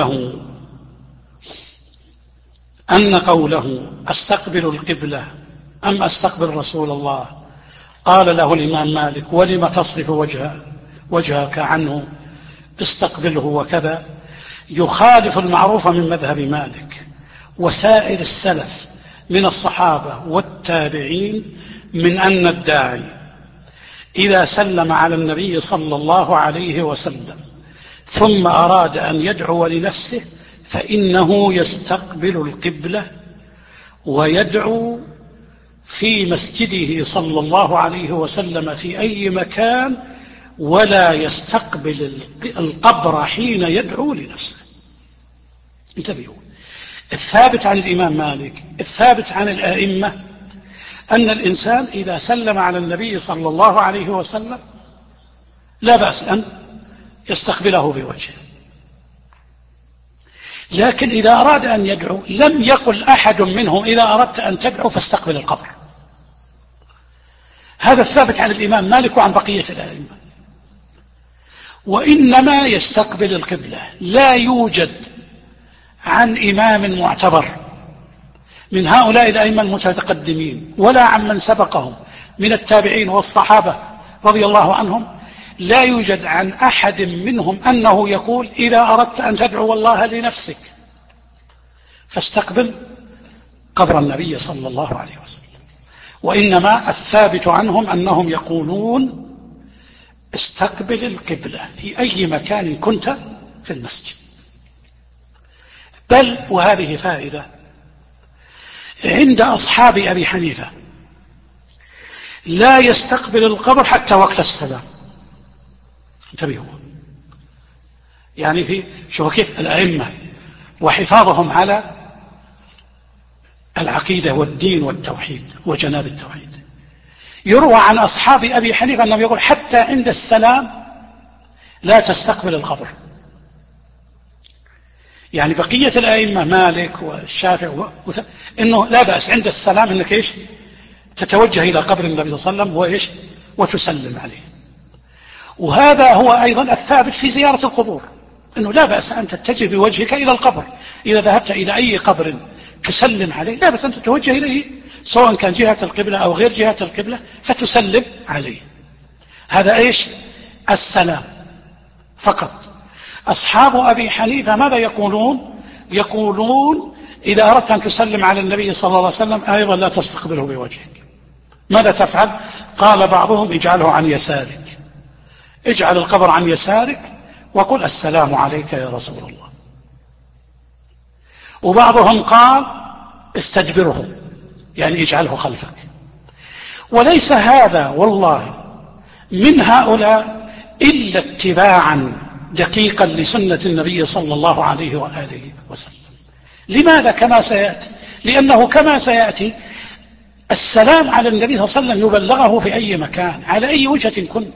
قوله أستقبل القبلة أم أستقبل رسول الله، قال له الإمام مالك: ولم تصرف وجهك عنه، استقبله وكذا، يخالف المعروف من مذهب مالك وسائر السلف من الصحابة والتابعين من أن الداعي إذا سلم على النبي صلى الله عليه وسلم ثم أراد أن يدعو لنفسه فإنه يستقبل القبلة ويدعو في مسجده صلى الله عليه وسلم في أي مكان، ولا يستقبل القبر حين يدعو لنفسه. انتبهوا، الثابت عن الإمام مالك، الثابت عن الآئمة، أن الإنسان إذا سلم على النبي صلى الله عليه وسلم لا بأس أن يستقبله بوجهه، لكن إذا أراد أن يدعو لم يقل أحد منهم إذا أردت أن تدعو فاستقبل القبر. هذا الثابت عن الإمام مالك وعن بقية الآئمة، وإنما يستقبل القبلة. لا يوجد عن إمام معتبر من هؤلاء الأئمة المتقدمين ولا عن من سبقهم من التابعين والصحابة رضي الله عنهم، لا يوجد عن أحد منهم أنه يقول إذا أردت أن تدعو الله لنفسك فاستقبل قبر النبي صلى الله عليه وسلم، وإنما الثابت عنهم أنهم يقولون استقبل القبلة في أي مكان كنت في المسجد. بل وهذه فائدة عند أصحاب أبي حنيفة لا يستقبل القبر حتى وقت السلام. انتبهوا، يعني شوفوا كيف الأئمة وحفاظهم على العقيدة والدين والتوحيد وجناب التوحيد. يروى عن أصحاب أبي حنيفة أنهم يقول حتى عند السلام لا تستقبل القبر. يعني بقية الأئمة مالك والشافعي إنه لا بأس عند السلام إنك إيش تتوجه إلى قبر النبي صلى الله عليه وسلم وإيش وتسلم عليه. وهذا هو أيضا الثابت في زيارة القبور، أنه لا بأس أن تتجه بوجهك إلى القبر، إذا ذهبت إلى أي قبر تسلم عليه لا بأس أن تتوجه إليه، سواء كان جهة القبلة أو غير جهة القبلة، فتسلم عليه. هذا إيش السلام فقط. أصحاب أبي حنيفة ماذا يقولون؟ يقولون إذا أردت أن تسلم على النبي صلى الله عليه وسلم أيضا لا تستقبله بوجهك. ماذا تفعل؟ قال بعضهم اجعله عن يسارك، اجعل القبر عن يسارك وقل السلام عليك يا رسول الله. وبعضهم قال استدبره، يعني اجعله خلفك. وليس هذا والله من هؤلاء إلا اتباعا دقيقا لسنة النبي صلى الله عليه وآله وسلم. لماذا؟ كما سيأتي، لأنه كما سيأتي السلام على النبي صلى الله عليه وسلم يبلغه في أي مكان على أي وجهة كن،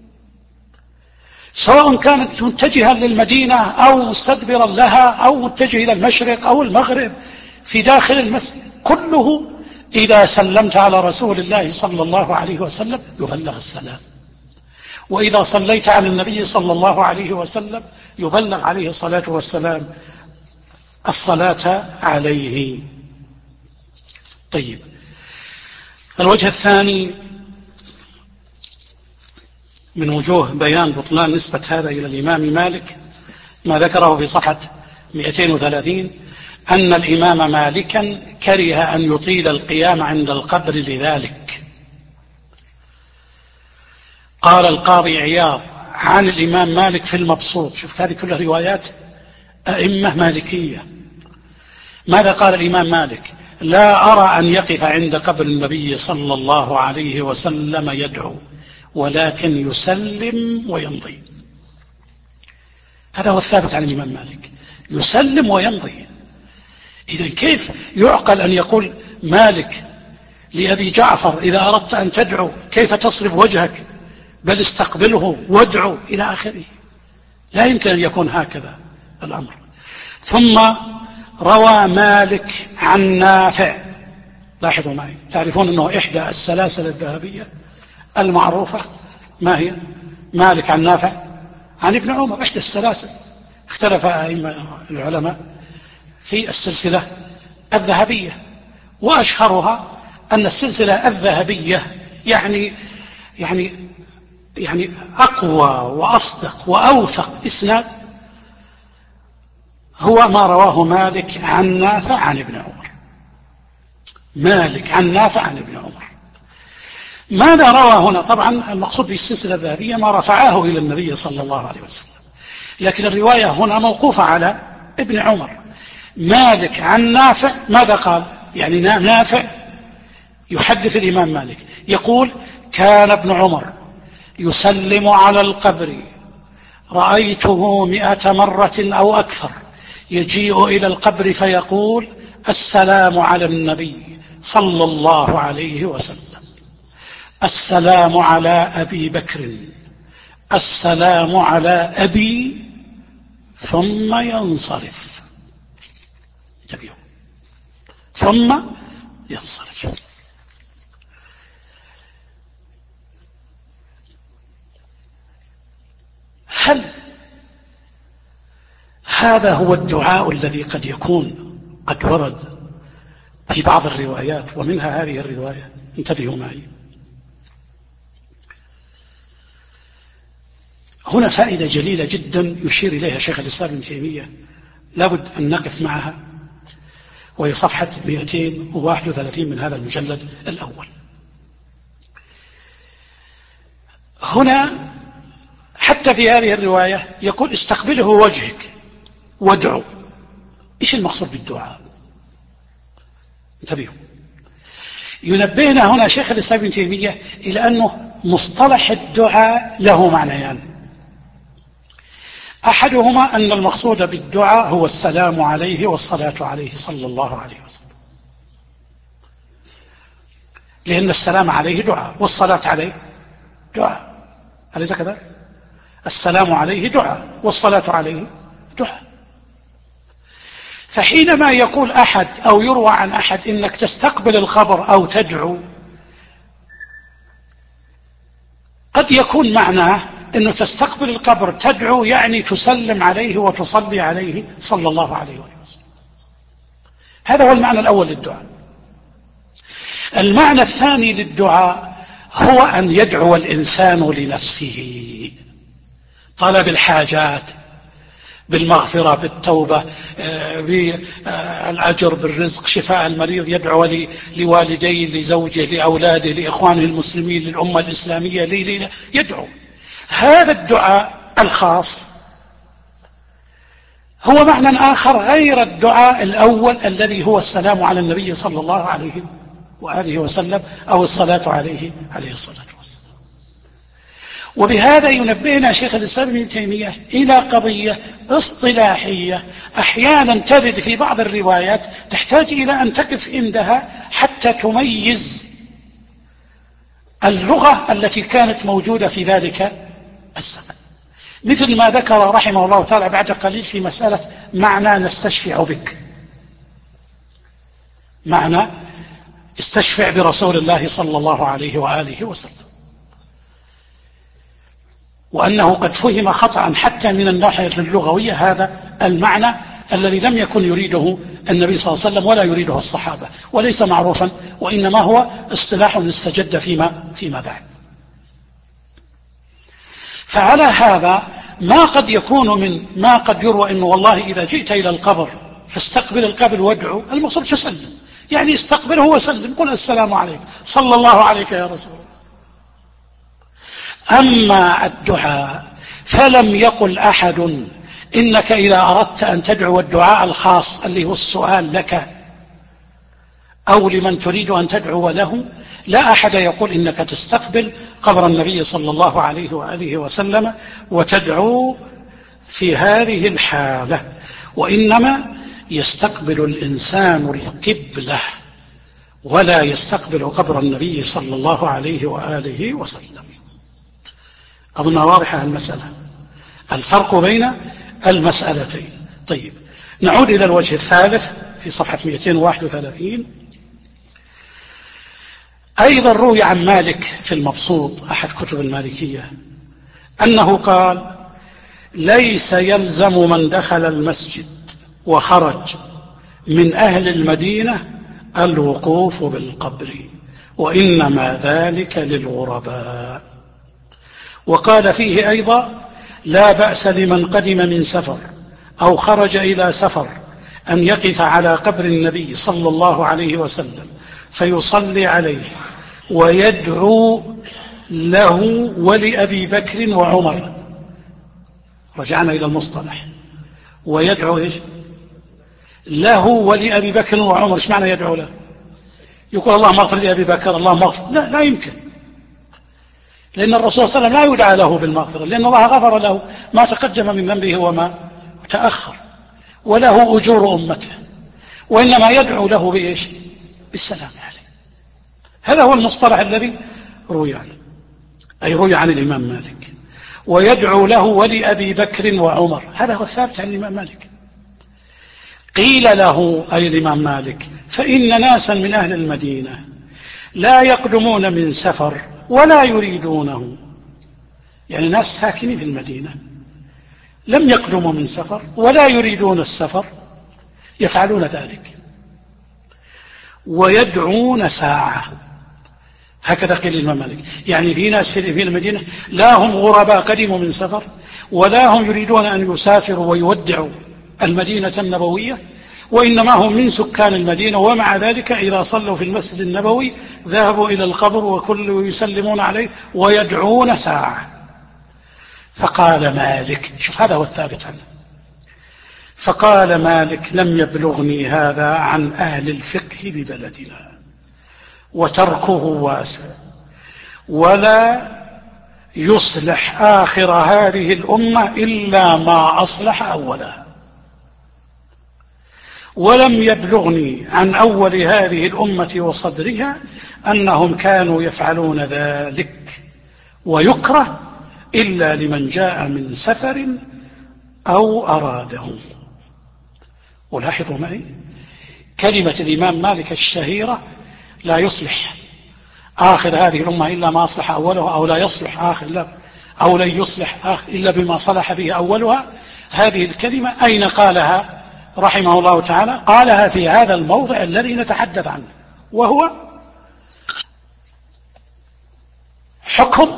سواء كانت متجها للمدينة أو مستدبرا لها أو متجه إلى المشرق أو المغرب في داخل المسجد، كله إذا سلمت على رسول الله صلى الله عليه وسلم يبلغ السلام. وإذا صليت على النبي صلى الله عليه وسلم يبلغ عليه الصلاة والسلام الصلاة عليه. طيب، الوجه الثاني من وجوه بيان بطلان نسبة هذا إلى الإمام مالك ما ذكره في صفحة 230 أن الإمام مالكا كره أن يطيل القيام عند القبر لذلك. قال القاضي عياض عن الإمام مالك في المبسوط، شوف هذه كلها روايات أئمة مالكية. ماذا قال الإمام مالك؟ لا أرى أن يقف عند قبر النبي صلى الله عليه وسلم يدعو، ولكن يسلم ويمضي. هذا هو الثابت عن الإمام مالك، يسلم ويمضي. إذن كيف يعقل أن يقول مالك لأبي جعفر إذا أردت أن تدعو كيف تصرف وجهك، بل استقبله وادعو إلى آخره؟ لا يمكن أن يكون هكذا الأمر. ثم روى مالك عن نافع، لاحظوا معي، تعرفون أنه إحدى السلاسل الذهبية المعروفة ما هي؟ مالك عن نافع عن ابن عمر، إحدى السلاسل. اختلف أئمة العلماء في السلسلة الذهبية، وأشهرها أن السلسلة الذهبية يعني أقوى وأصدق وأوثق إسناد هو ما رواه مالك عن نافع عن ابن عمر. مالك عن نافع عن ابن عمر. ماذا روى هنا؟ طبعا المقصود بالسلسلة الذهبية ما رفعاه إلى النبي صلى الله عليه وسلم، لكن الرواية هنا موقوفة على ابن عمر. مالك عن نافع ماذا قال؟ يعني نافع يحدث الإمام مالك يقول كان ابن عمر يسلم على القبر، رأيته 100 مرة أو أكثر، يجيء إلى القبر فيقول السلام على النبي صلى الله عليه وسلم، السلام على أبي بكر، السلام على أبي، ثم ينصرف. انتبهوا، ثم ينصرف. هل هذا هو الدعاء الذي قد يكون قد ورد في بعض الروايات ومنها هذه الرواية؟ انتبهوا معي، هنا فائدة جليلة جدا يشير إليها شيخ الإسلام ابن تيمية، لابد أن نقف معها، وهي صفحة 231 من هذا المجلد الأول. هنا حتى في هذه الرواية يقول استقبله وجهك وادعو. إيش المقصود بالدعاء؟ انتبهوا، ينبهنا هنا شيخ الإسلام ابن تيمية إلى أنه مصطلح الدعاء له معنيان. أحدهما أن المقصود بالدعاء هو السلام عليه والصلاة عليه صلى الله عليه وسلم، لأن السلام عليه دعاء والصلاة عليه دعاء، أليس كذا؟ السلام عليه دعاء والصلاة عليه دعاء. فحينما يقول أحد أو يروى عن أحد إنك تستقبل الخبر أو تدعو، قد يكون معناه أنه تستقبل القبر تدعو، يعني تسلم عليه وتصلي عليه صلى الله عليه وسلم. هذا هو المعنى الأول للدعاء. المعنى الثاني للدعاء هو أن يدعو الإنسان لنفسه، طلب الحاجات، بالمغفرة، بالتوبة، بالأجر، بالرزق، شفاء المريض، يدعو لوالديه، لزوجه، لأولاده، لإخوانه المسلمين، للأمة الإسلامية، يدعو. هذا الدعاء الخاص هو معنى آخر غير الدعاء الأول الذي هو السلام على النبي صلى الله عليه وآله وسلم، أو الصلاة عليه الصلاة والسلام. وبهذا ينبهنا شيخ الإسلام ابن تيمية إلى قضية اصطلاحية أحيانا ترد في بعض الروايات تحتاج إلى أن تقف عندها حتى تميز اللغة التي كانت موجودة في ذلك الزمن، مثل ما ذكر رحمه الله تعالى بعد قليل في مسألة معنى نستشفع بك، معنى استشفع برسول الله صلى الله عليه وآله وسلم، وأنه قد فهم خطأ حتى من الناحية اللغوية هذا المعنى الذي لم يكن يريده النبي صلى الله عليه وسلم ولا يريده الصحابة، وليس معروفا، وإنما هو اصطلاح استجد فيما بعد. فعلى هذا ما قد يكون من ما قد يروى أنه والله إذا جئت إلى القبر فاستقبل القبر وادعو، المقصود تسلم، يعني استقبله وسلم، قل السلام عليك صلى الله عليك يا رسول الله. أما الدعاء فلم يقل أحد إنك إذا أردت أن تدعو الدعاء الخاص اللي هو السؤال لك أو لمن تريد أن تدعو له، لا أحد يقول إنك تستقبل قبر النبي صلى الله عليه وآله وسلم وتدعو في هذه الحالة، وإنما يستقبل الإنسان القبلة ولا يستقبل قبر النبي صلى الله عليه وآله وسلم. أظن واضحة المسألة، الفرق بين المسألتين. طيب، نعود إلى الوجه الثالث في صفحة 231. أيضا روي عن مالك في المبسوط أحد كتب المالكية أنه قال: ليس يلزم من دخل المسجد وخرج من أهل المدينة الوقوف بالقبر، وإنما ذلك للغرباء. وقال فيه أيضا: لا بأس لمن قدم من سفر أو خرج إلى سفر أن يقف على قبر النبي صلى الله عليه وسلم فيصلي عليه ويدعو له ولأبي بكر وعمر. رجعنا إلى المصطلح، ويدعو إيش؟ له ولأبي بكر وعمر. إيش معنى يدعو له؟ يقول اللهم اغفر لأبي بكر، اللهم اغفر، لا يمكن، لأن الرسول صلى الله عليه وسلم لا يدعى له بالمغفرة، لأن الله غفر له ما تقدم من ذنبه وما تأخر، وله أجور أمته، وإنما يدعو له بإيش؟ بالسلام عليه. هذا هو المصطلح الذي روي عنه، أي روي عن الإمام مالك. ويدعو له ولأبي بكر وعمر، هذا هو الثابت عن الإمام مالك. قيل له أي الإمام مالك: فإن ناسا من أهل المدينة لا يقدمون من سفر ولا يريدونه، يعني ناس ساكنين في المدينة لم يقدموا من سفر ولا يريدون السفر، يفعلون ذلك ويدعون ساعة. هكذا قيل الإمام مالك، يعني في ناس في المدينة لا هم غرباء قدموا من سفر ولا هم يريدون أن يسافروا ويودعوا المدينة النبوية، وإنما هم من سكان المدينة، ومع ذلك إذا صلوا في المسجد النبوي ذهبوا إلى القبر وكل يسلمون عليه ويدعون ساعة. فقال مالك، شوف هذا هو الثابت عنه، فقال مالك: لم يبلغني هذا عن أهل الفقه ببلدنا، وتركه واسع، ولا يصلح آخر هذه الأمة إلا ما أصلح أولها، ولم يبلغني عن أول هذه الأمة وصدرها أنهم كانوا يفعلون ذلك، ويكره إلا لمن جاء من سفر أو أراده. ولاحظوا معي كلمة الإمام مالك الشهيرة: لا يصلح آخر هذه الأمة إلا ما أصلح أولها، أو لا يصلح آخر لا، أو لن يصلح آخر إلا بما صلح به أولها. هذه الكلمة أين قالها رحمه الله تعالى؟ قالها في هذا الموضع الذي نتحدث عنه، وهو حكم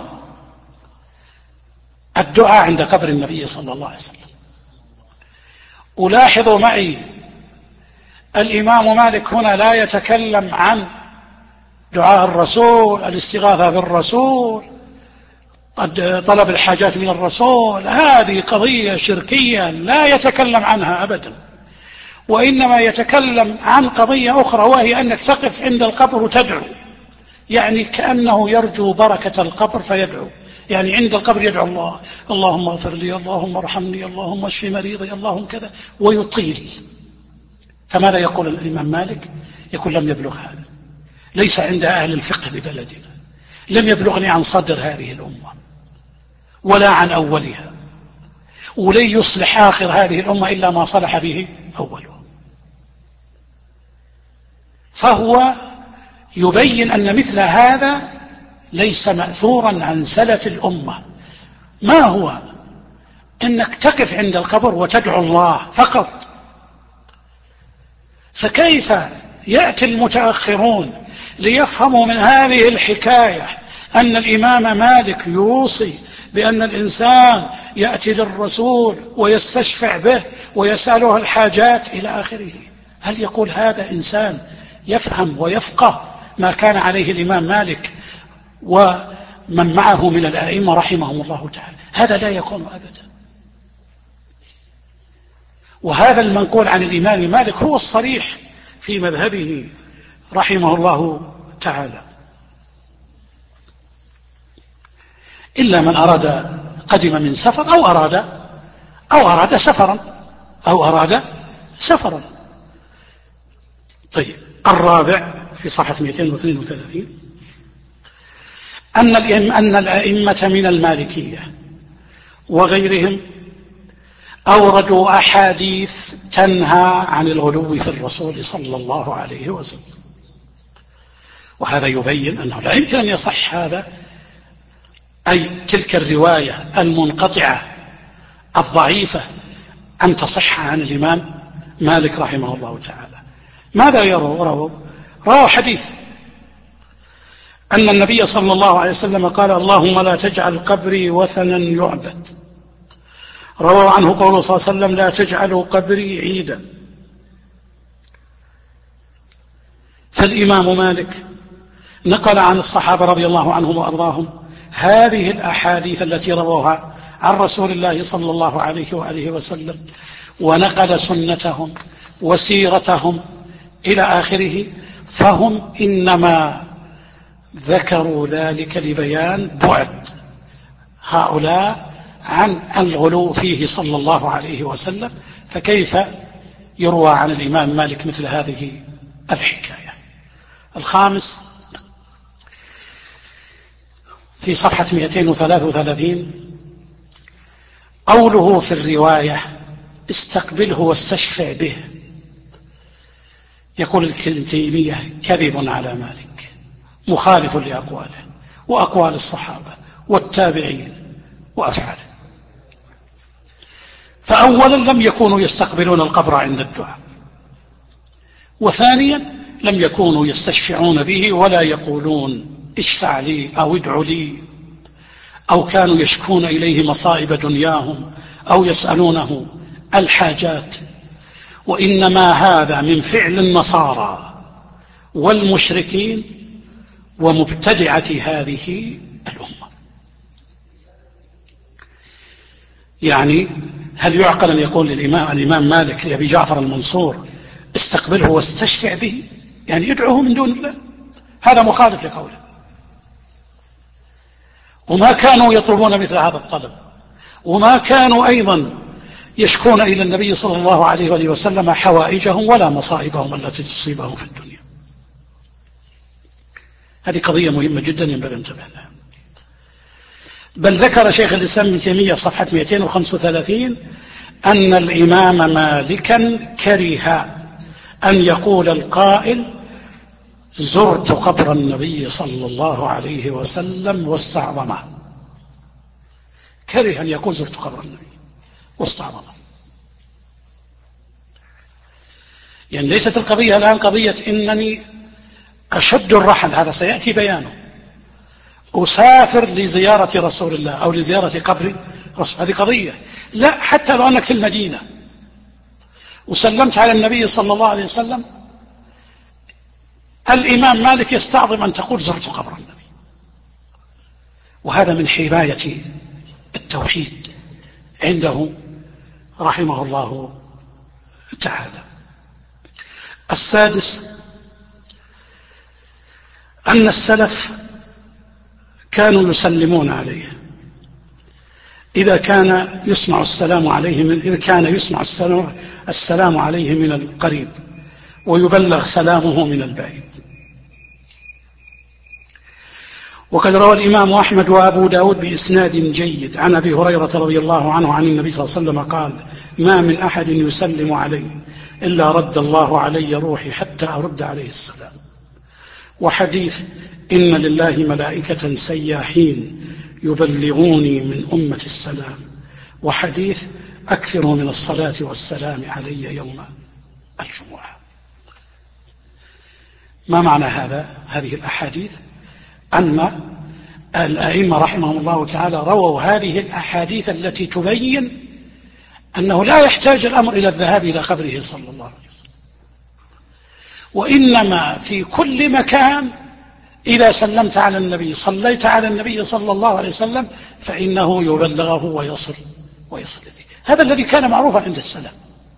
الدعاء عند قبر النبي صلى الله عليه وسلم. ألاحظوا معي الإمام مالك هنا لا يتكلم عن دعاء الرسول، الاستغاثة بالرسول، طلب الحاجات من الرسول، هذه قضية شركية لا يتكلم عنها أبدا، وإنما يتكلم عن قضية أخرى، وهي أنك تقف عند القبر وتدعو، يعني كأنه يرجو بركة القبر فيدعو، يعني عند القبر يدعو الله، اللهم اغفر لي، اللهم ارحمني، اللهم اشف مريضي، اللهم كذا، ويطيل. فماذا يقول الإمام مالك؟ يقول لم يبلغ هذا، ليس عند أهل الفقه ببلدنا، لم يبلغني عن صدر هذه الأمة ولا عن أولها، ولن يصلح آخر هذه الأمة إلا ما صلح به أولها. فهو يبين أن مثل هذا ليس مأثورا عن سلف الأمة. ما هو؟ إنك تقف عند القبر وتدعو الله فقط. فكيف يأتي المتأخرون ليفهموا من هذه الحكاية أن الإمام مالك يوصي بأن الإنسان يأتي للرسول ويستشفع به ويسأله الحاجات إلى آخره؟ هل يقول هذا إنسان يفهم ويفقه ما كان عليه الإمام مالك ومن معه من الأئمة رحمهم الله تعالى؟ هذا لا يكون أبدا. وهذا المنقول عن الإمام مالك هو الصريح في مذهبه رحمه الله تعالى، إلا من أراد قدم من سفر أو أراد سفرا. طيب، الرابع في صفحة 232 أن الأئمة من المالكية وغيرهم أوردوا أحاديث تنهى عن الغلو في الرسول صلى الله عليه وسلم، وهذا يبين أنه لا يمكن أن يصح هذا، أي تلك الرواية المنقطعة الضعيفة أن تصح عن الإمام مالك رحمه الله تعالى. ماذا رووا حديث أن النبي صلى الله عليه وسلم قال اللهم لا تجعل قبري وثنا يعبد. رووا عنه قوله صلى الله عليه وسلم لا تجعلوا قبري عيدا. فالإمام مالك نقل عن الصحابة رضي الله عنهم وأرضاهم هذه الأحاديث التي رووها عن رسول الله صلى الله عليه وآله وسلم، ونقل سنتهم وسيرتهم إلى آخره، فهم إنما ذكروا ذلك لبيان بعد هؤلاء عن الغلو فيه صلى الله عليه وسلم. فكيف يروى عن الإمام مالك مثل هذه الحكاية؟ الخامس في صفحة 233 قوله في الرواية استقبله واستشفع به. يقول الكلمتيمية كذب على مالك، مخالف لأقواله وأقوال الصحابة والتابعين وأفعاله. فأولا لم يكونوا يستقبلون القبر عند الدعاء، وثانيا لم يكونوا يستشفعون به ولا يقولون اشفع لي أو ادعو لي، أو كانوا يشكون إليه مصائب دنياهم أو يسألونه الحاجات، وإنما هذا من فعل النصارى والمشركين ومبتدعة هذه الأمة. يعني هل يعقل أن يقول الإمام مالك لأبي جعفر المنصور استقبله واستشفع به، يعني ادعوه من دون الله؟ هذا مخالف لقوله. وما كانوا يطلبون مثل هذا الطلب، وما كانوا أيضا يشكون إلى النبي صلى الله عليه وآله وسلم حوائجهم ولا مصائبهم التي تصيبهم في الدنيا. هذه قضية مهمة جدا ينبغي أن ننتبه لها. بل ذكر شيخ الإسلام ابن تيمية صفحة 235 أن الإمام مالكا كره أن يقول القائل زرت قبر النبي صلى الله عليه وسلم واستعظمه، كره أن يقول زرت قبر النبي واستعظمه. يعني ليست القضية الآن قضية إنني أشد الرحل، هذا سيأتي بيانه، أسافر لزيارة رسول الله أو لزيارة قبر رسول، هذه قضية. لا، حتى لو أنك في المدينة وسلمت على النبي صلى الله عليه وسلم، الإمام مالك يستعظم أن تقول زرت قبر النبي، وهذا من حماية التوحيد عنده رحمه الله تعالى. السادس أن السلف كانوا يسلمون عليه إذا كان يسمع السلام عليه من القريب، ويبلغ سلامه من البعيد. وقد روى الإمام أحمد وأبو داود بإسناد جيد عن أبي هريرة رضي الله عنه عن النبي صلى الله عليه وسلم قال: ما من أحد يسلم علي إلا رد الله علي روحي حتى أرد عليه السلام. وحديث: إن لله ملائكة سياحين يبلغوني من أمة السلام. وحديث: أكثروا من الصلاة والسلام علي يوم الجمعة. ما معنى هذه الأحاديث؟ أن الأئمة رحمهم الله تعالى رووا هذه الأحاديث التي تبين أنه لا يحتاج الأمر إلى الذهاب إلى قبره صلى الله عليه وسلم، وإنما في كل مكان إذا سلمت على النبي، صليت على النبي صلى الله عليه وسلم، فإنه يبلغه ويصل إليه. هذا الذي كان معروفا عند السلف.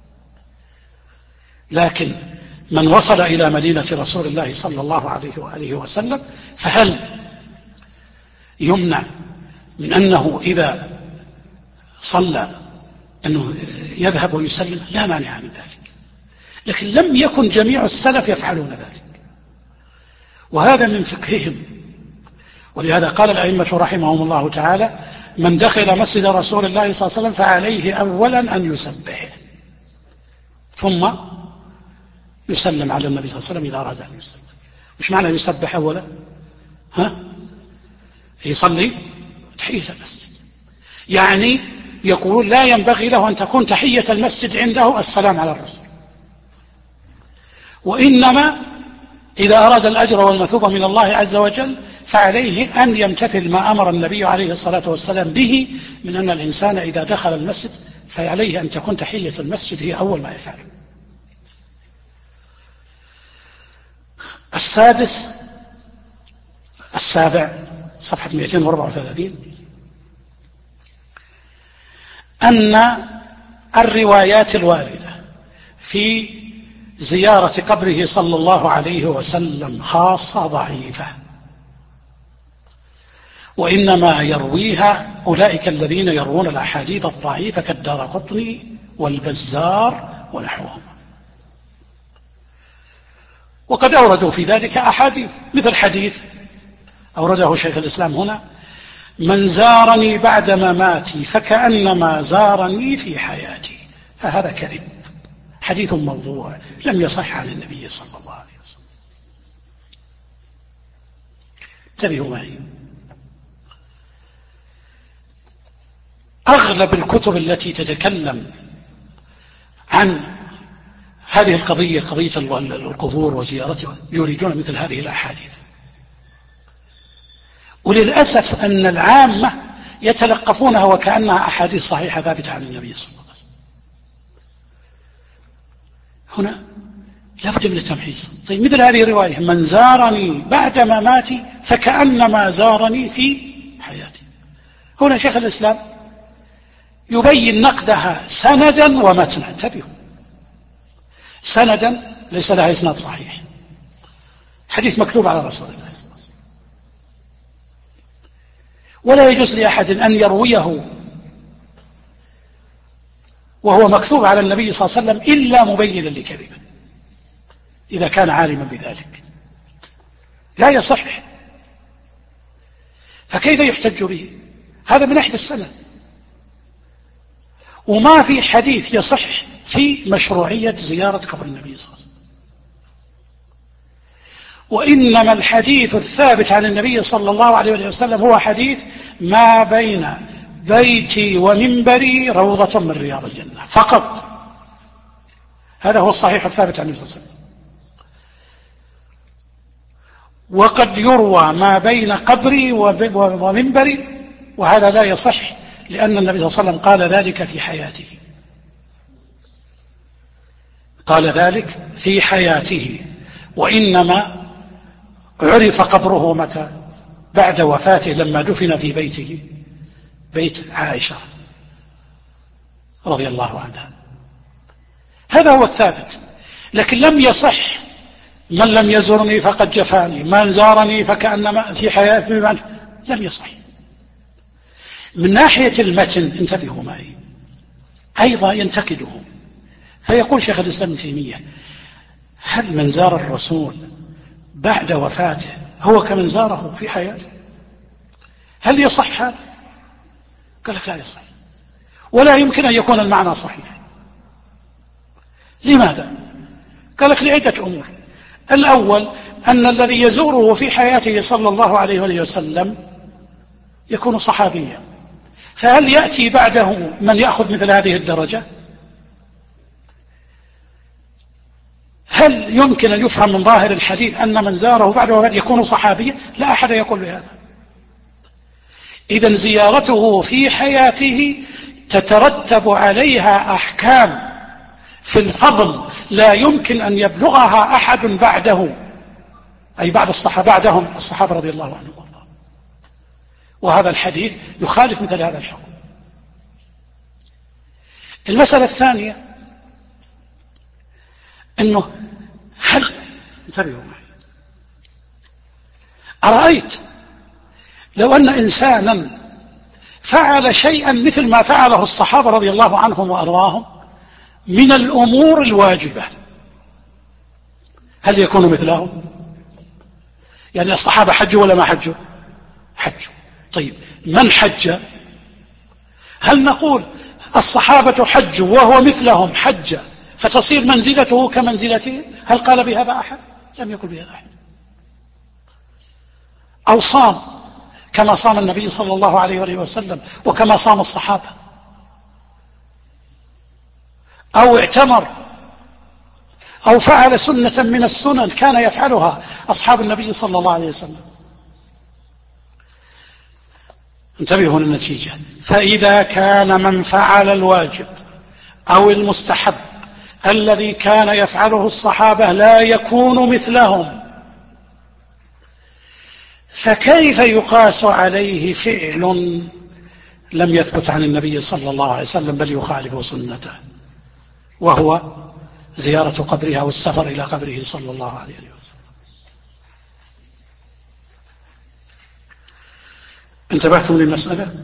لكن من وصل إلى مدينة رسول الله صلى الله عليه وآله وسلم، فهل يمنع من أنه إذا صلى أنه يذهب ويسلم؟ لا مانع من ذلك، لكن لم يكن جميع السلف يفعلون ذلك، وهذا من فقههم. ولهذا قال الأئمة رحمهم الله تعالى: من دخل مسجد رسول الله صلى الله عليه وسلم فعليه أولا أن يسبح، ثم يسلم على النبي صلى الله عليه وسلم إذا أراد أن يسلم. مش معنى يسبح أولا؟ يصلي تحية المسجد، يعني يقول لا ينبغي له أن تكون تحية المسجد عنده السلام على الرسول، وإنما إذا أراد الأجر والمثوبة من الله عز وجل فعليه أن يمتثل ما أمر النبي عليه الصلاة والسلام به، من أن الإنسان إذا دخل المسجد فعليه أن تكون تحية المسجد هي أول ما يفعل. السابع صفحة 234: أن الروايات الواردة في زيارة قبره صلى الله عليه وسلم خاصة ضعيفة، وإنما يرويها أولئك الذين يروون الأحاديث الضعيفة كالدارقطني والبزار ونحوهم. وقد أوردوا في ذلك أحاديث، مثل حديث أورده شيخ الإسلام هنا: من زارني بعد مماتي فكأنما زارني في حياتي. فهذا كذب، حديث موضوع لم يصح عن النبي صلى الله عليه وسلم. انتبهوا معي، أغلب الكتب التي تتكلم عن هذه القضية، قضية القبور وزيارتها، يريدون مثل هذه الأحاديث. وللأسف أن العامة يتلقفونها وكأنها أحاديث صحيحة ثابتة عن النبي صلى الله عليه وسلم. هنا لابد من التمحيص. طيب مثل هذه الرواية: من زارني بعد مماتي فكأنما زارني في حياتي، هنا شيخ الإسلام يبين نقدها سندا ومتنا. انتبهوا، سندا ليس لها إسناد صحيح، حديث مكتوب على رسول الله صلى الله عليه وسلم، ولا يجوز لأحد أن يرويه وهو مكتوب على النبي صلى الله عليه وسلم إلا مبينا لكذبه إذا كان عالما بذلك، لا يصح. فكيف يحتج به؟ هذا من ناحية السند، وما في حديث يصح في مشروعية زيارة قبر النبي صلى الله عليه وسلم. وإنما الحديث الثابت عن النبي صلى الله عليه وسلم هو حديث ما بين بيتي ومنبري روضة من رياض الجنة فقط. هذا هو الصحيح الثابت عن النبي صلى الله عليه وسلم. وقد يروى ما بين قبري ومنبري، وهذا لا يصح، لأن النبي صلى الله عليه وسلم قال ذلك في حياته، قال ذلك في حياته، وإنما عرف قبره متى؟ بعد وفاته، لما دفن في بيته، بيت عائشة رضي الله عنها. هذا هو الثابت. لكن لم يصح من لم يزرني فقد جفاني، من زارني فكأنما في حياتي، لم يصح. من ناحية المتن انتبهوا معي أيضا ينتقده، فيقول شيخ الإسلام ابن تيمية: هل من زار الرسول بعد وفاته هو كمن زاره في حياته؟ هل يصح هذا؟ قال لك لا يصح، ولا يمكن أن يكون المعنى صحيح. لماذا؟ قال لك لعدة أمور. الأول أن الذي يزوره في حياته صلى الله عليه وسلم يكون صحابيا، فهل يأتي بعده من يأخذ مثل هذه الدرجة؟ هل يمكن أن يفهم من ظاهر الحديث أن من زاره بعد وفاته يكون صحابيا؟ لا أحد يقول بهذا. إذن زيارته في حياته تترتب عليها أحكام في الفضل لا يمكن أن يبلغها أحد بعده، أي بعد الصحابة، بعدهم الصحابة رضي الله عنهم وارضاهم. وهذا الحديث يخالف مثل هذا الحكم. المسألة الثانية أنه هل انتبهوا معي، أرأيت لو أن إنسانا فعل شيئا مثل ما فعله الصحابة رضي الله عنهم وأرضاهم من الأمور الواجبة، هل يكون مثلهم؟ يعني الصحابة حجوا ولا ما حجوا؟ حجوا. طيب من حج؟ هل نقول الصحابة حجوا وهو مثلهم حج فتصير منزلته كمنزلته؟ هل قال بهذا أحد؟ لم يقل بهذا أحد. أو صام كما صام النبي صلى الله عليه وسلم وكما صام الصحابة، أو اعتمر، أو فعل سنة من السنن كان يفعلها أصحاب النبي صلى الله عليه وسلم. انتبهوا للنتيجة. فإذا كان من فعل الواجب أو المستحب الذي كان يفعله الصحابة لا يكون مثلهم، فكيف يقاس عليه فعل لم يثبت عن النبي صلى الله عليه وسلم بل يخالف سنته، وهو زيارة قبرها والسفر إلى قبره صلى الله عليه وسلم. انتبهتم للمسألة؟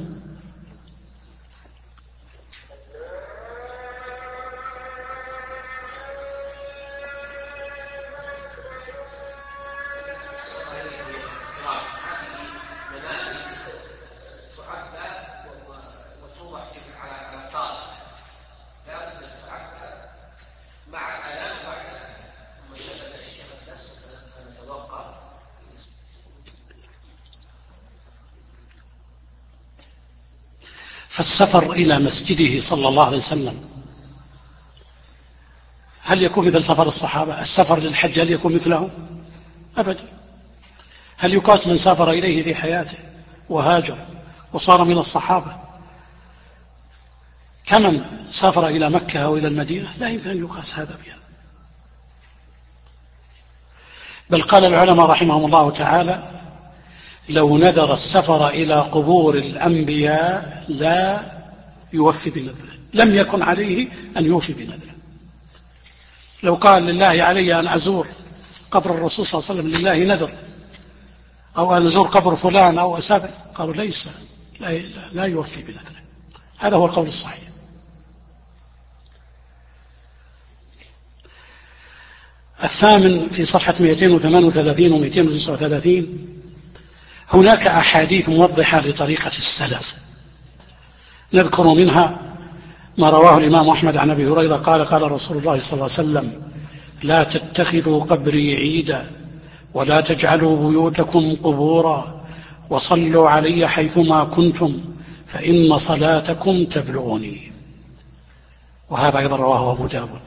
فالسفر إلى مسجده صلى الله عليه وسلم هل يكون مثل سفر الصحابة؟ السفر للحج هل يكون مثله؟ أبدا. هل يقاس من سافر إليه في حياته وهاجر وصار من الصحابة كمن سافر إلى مكة أو إلى المدينة؟ لا يمكن أن يقاس هذا بهذا. بل قال العلماء رحمهم الله تعالى: لو نذر السفر إلى قبور الأنبياء لا يوفي بنذره، لم يكن عليه أن يوفي بنذره. لو قال لله علي أن أزور قبر الرسول صلى الله عليه وسلم لله نذر، أو أن أزور قبر فلان أو أسافر، قالوا ليس، لا يوفي بنذره. هذا هو القول الصحيح. الثامن في صفحة 238 و 239 هناك أحاديث موضحة لطريقة السلف، نذكر منها ما رواه الإمام أحمد عن أبي هريرة قال: قال رسول الله صلى الله عليه وسلم: لا تتخذوا قبري عيدا ولا تجعلوا بيوتكم قبورا وصلوا علي حيثما كنتم فإن صلاتكم تبلغني. وهذا أيضا رواه أبو داود.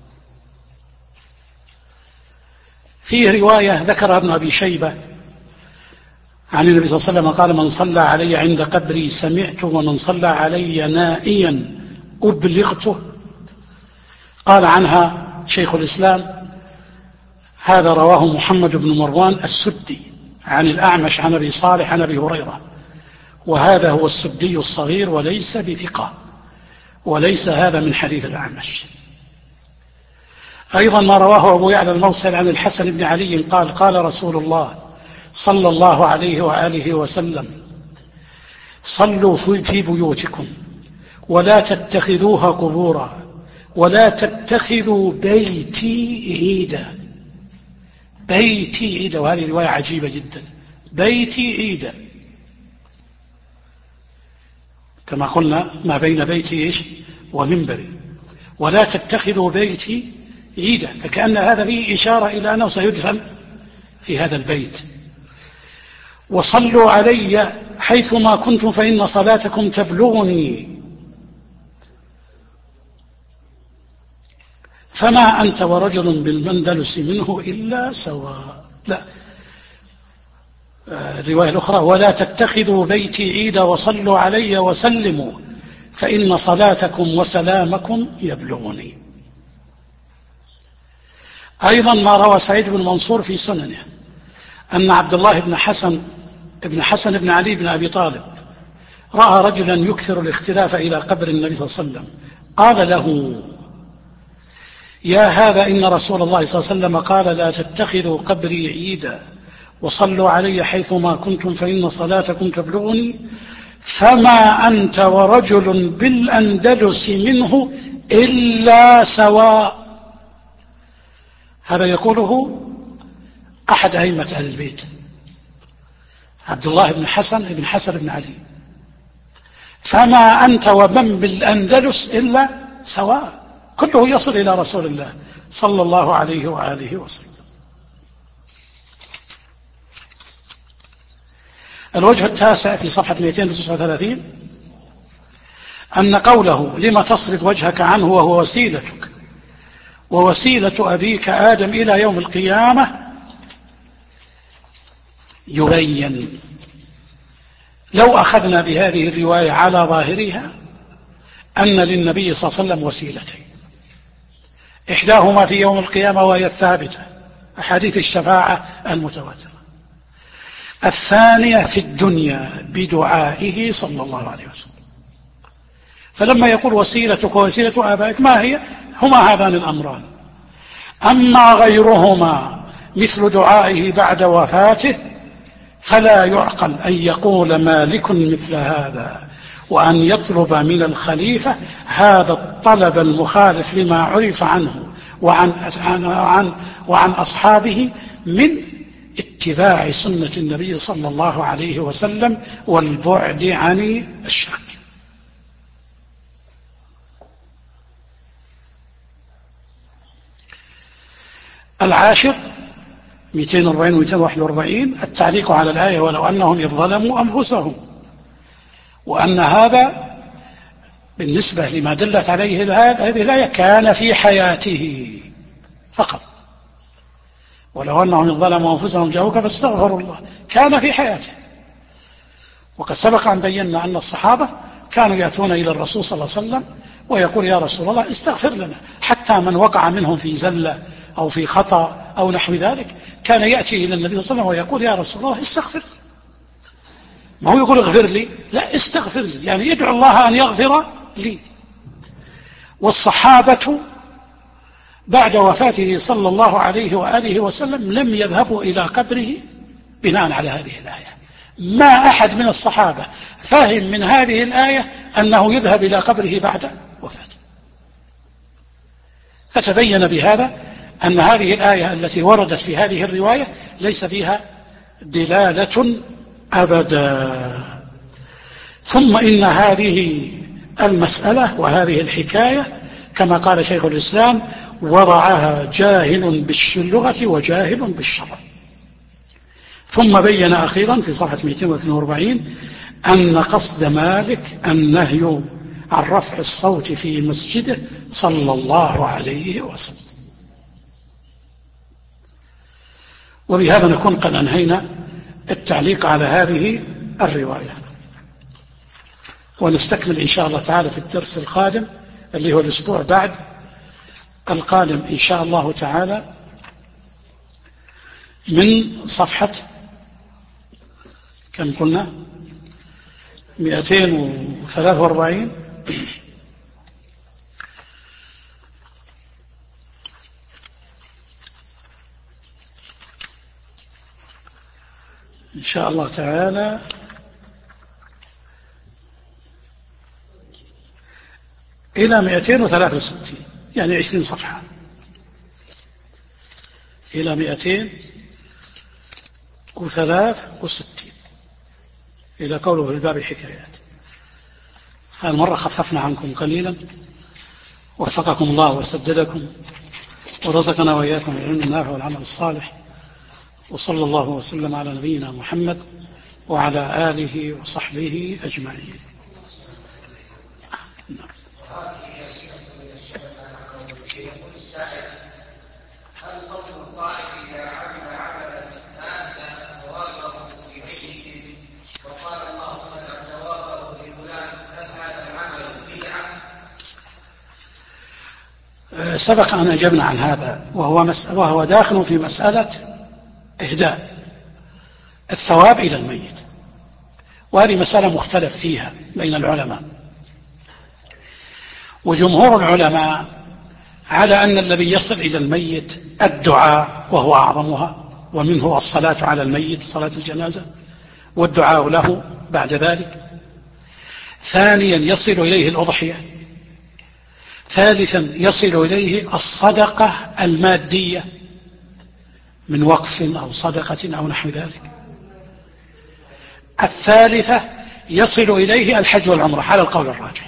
فيه رواية ذكر ابن أبي شيبة عن النبي صلى الله عليه وسلم قال: من صلى علي عند قبري سمعته، ومن صلى علي نائيا أبلغته. قال عنها شيخ الإسلام: هذا رواه محمد بن مروان السدي عن الأعمش عن أبي صالح عن أبي هريرة، وهذا هو السدي الصغير وليس بثقة، وليس هذا من حديث الأعمش. أيضا ما رواه أبو يعلى الموصل عن الحسن بن علي قال: قال رسول الله صلى الله عليه وآله وسلم: صلوا في بيوتكم ولا تتخذوها قبورا ولا تتخذوا بيتي عيدا. بيتي عيدا، وهذه رواية عجيبة جدا. بيتي عيدا، كما قلنا ما بين بيتي ومنبري. ولا تتخذوا بيتي عيدا، فكأن هذا فيه إشارة إلى أنه سيدفن في هذا البيت. وصلوا علي حيثما كنتم فإن صلاتكم تبلغني. فما أنت ورجل بالمندلس منه إلا سواء. لا، الرواية الأخرى: ولا تتخذوا بيتي عيدا وصلوا علي وسلموا فإن صلاتكم وسلامكم يبلغني. أيضا ما روى سعيد بن منصور في سننه أن عبد الله بن حسن بن علي بن أبي طالب رأى رجلا يكثر الاختلاف إلى قبر النبي صلى الله عليه وسلم، قال له: يا هذا، إن رسول الله صلى الله عليه وسلم قال: لا تتخذوا قبري عيدا وصلوا علي حيثما كنتم فإن صلاتكم تبلغني. فما أنت ورجل بالأندلس منه إلا سواء. هذا يقوله أحد أئمة أهل البيت، عبد الله بن حسن بن علي. فما أنت ومن بالأندلس إلا سواء، كله يصل إلى رسول الله صلى الله عليه وآله وسلم. الوجه التاسع في صفحة 239 أن قوله: لما تصرف وجهك عنه وهو وسيلتك ووسيلة أبيك آدم إلى يوم القيامة، يبين لو أخذنا بهذه الرواية على ظاهرها أن للنبي صلى الله عليه وسلم وسيلتين: إحداهما في يوم القيامة وهي الثابتة، أحاديث الشفاعة المتواترة. الثانية في الدنيا بدعائه صلى الله عليه وسلم. فلما يقول وسيلتك ووسيلة آبائك، ما هي؟ هما هذان الأمران. أما غيرهما مثل دعائه بعد وفاته فلا يعقل أن يقول مالك مثل هذا، وأن يطلب من الخليفة هذا الطلب المخالف لما عرف عنه وعن أصحابه من اتباع سنة النبي صلى الله عليه وسلم والبعد عن الشرك. العاشر 240 و 241 التعليق على الآية: ولو أنهم إذ ظلموا أنفسهم. وأن هذا بالنسبة لما دلت عليه هذه الآية كان في حياته فقط. ولو أنهم إذ ظلموا أنفسهم جاءوك فاستغفروا الله، كان في حياته. وقد سبق أن بينا أن الصحابة كانوا يأتون إلى الرسول صلى الله عليه وسلم ويقول: يا رسول الله استغفر لنا. حتى من وقع منهم في زلة أو في خطأ أو نحو ذلك كان يأتي إلى النبي صلى الله عليه وسلم ويقول: يا رسول الله استغفر. ما هو يقول اغفر لي، لا، استغفر لي، يعني يدعو الله أن يغفر لي. والصحابة بعد وفاته صلى الله عليه وآله وسلم لم يذهبوا إلى قبره بناء على هذه الآية. ما أحد من الصحابة فهم من هذه الآية أنه يذهب إلى قبره بعد وفاته. فتبين بهذا أن هذه الآية التي وردت في هذه الرواية ليس فيها دلالة أبدا. ثم إن هذه المسألة وهذه الحكاية كما قال شيخ الإسلام: وضعها جاهل باللغة وجاهل بالشرع. ثم بين أخيرا في صفحة 242 أن قصد مالك النهي عن رفع الصوت في مسجده صلى الله عليه وسلم. وبهذا نكون قد أنهينا التعليق على هذه الرواية، ونستكمل إن شاء الله تعالى في الدرس القادم اللي هو الأسبوع بعد القادم إن شاء الله تعالى من صفحة كم قلنا 243 إن شاء الله تعالى إلى 263 يعني 20 صفحة إلى 263 إلى قوله في الباب حكايات. هالمرة خففنا عنكم قليلا، وفقكم الله وسددكم ورزقنا وإياكم العلم النافع والعمل الصالح، وصلى الله وسلم على نبينا محمد وعلى آله وصحبه أجمعين. هل قول القائل إذا عمل عملا مات ثوابه بميت وقال اللهم لا ثوابه لفلان، هل هذا العمل بدعة؟ سبق أن أجبنا عن هذا، وهو داخل في مسألة إهداء الثواب إلى الميت، وهذه مسألة مختلف فيها بين العلماء. وجمهور العلماء على أن الذي يصل إلى الميت الدعاء وهو أعظمها، ومنه الصلاة على الميت صلاة الجنازة والدعاء له بعد ذلك. ثانيا يصل إليه الأضحية. ثالثا يصل إليه الصدقة المادية من وقف أو صدقة أو نحو ذلك. الثالثة يصل إليه الحج والعمرة على القول الراجح.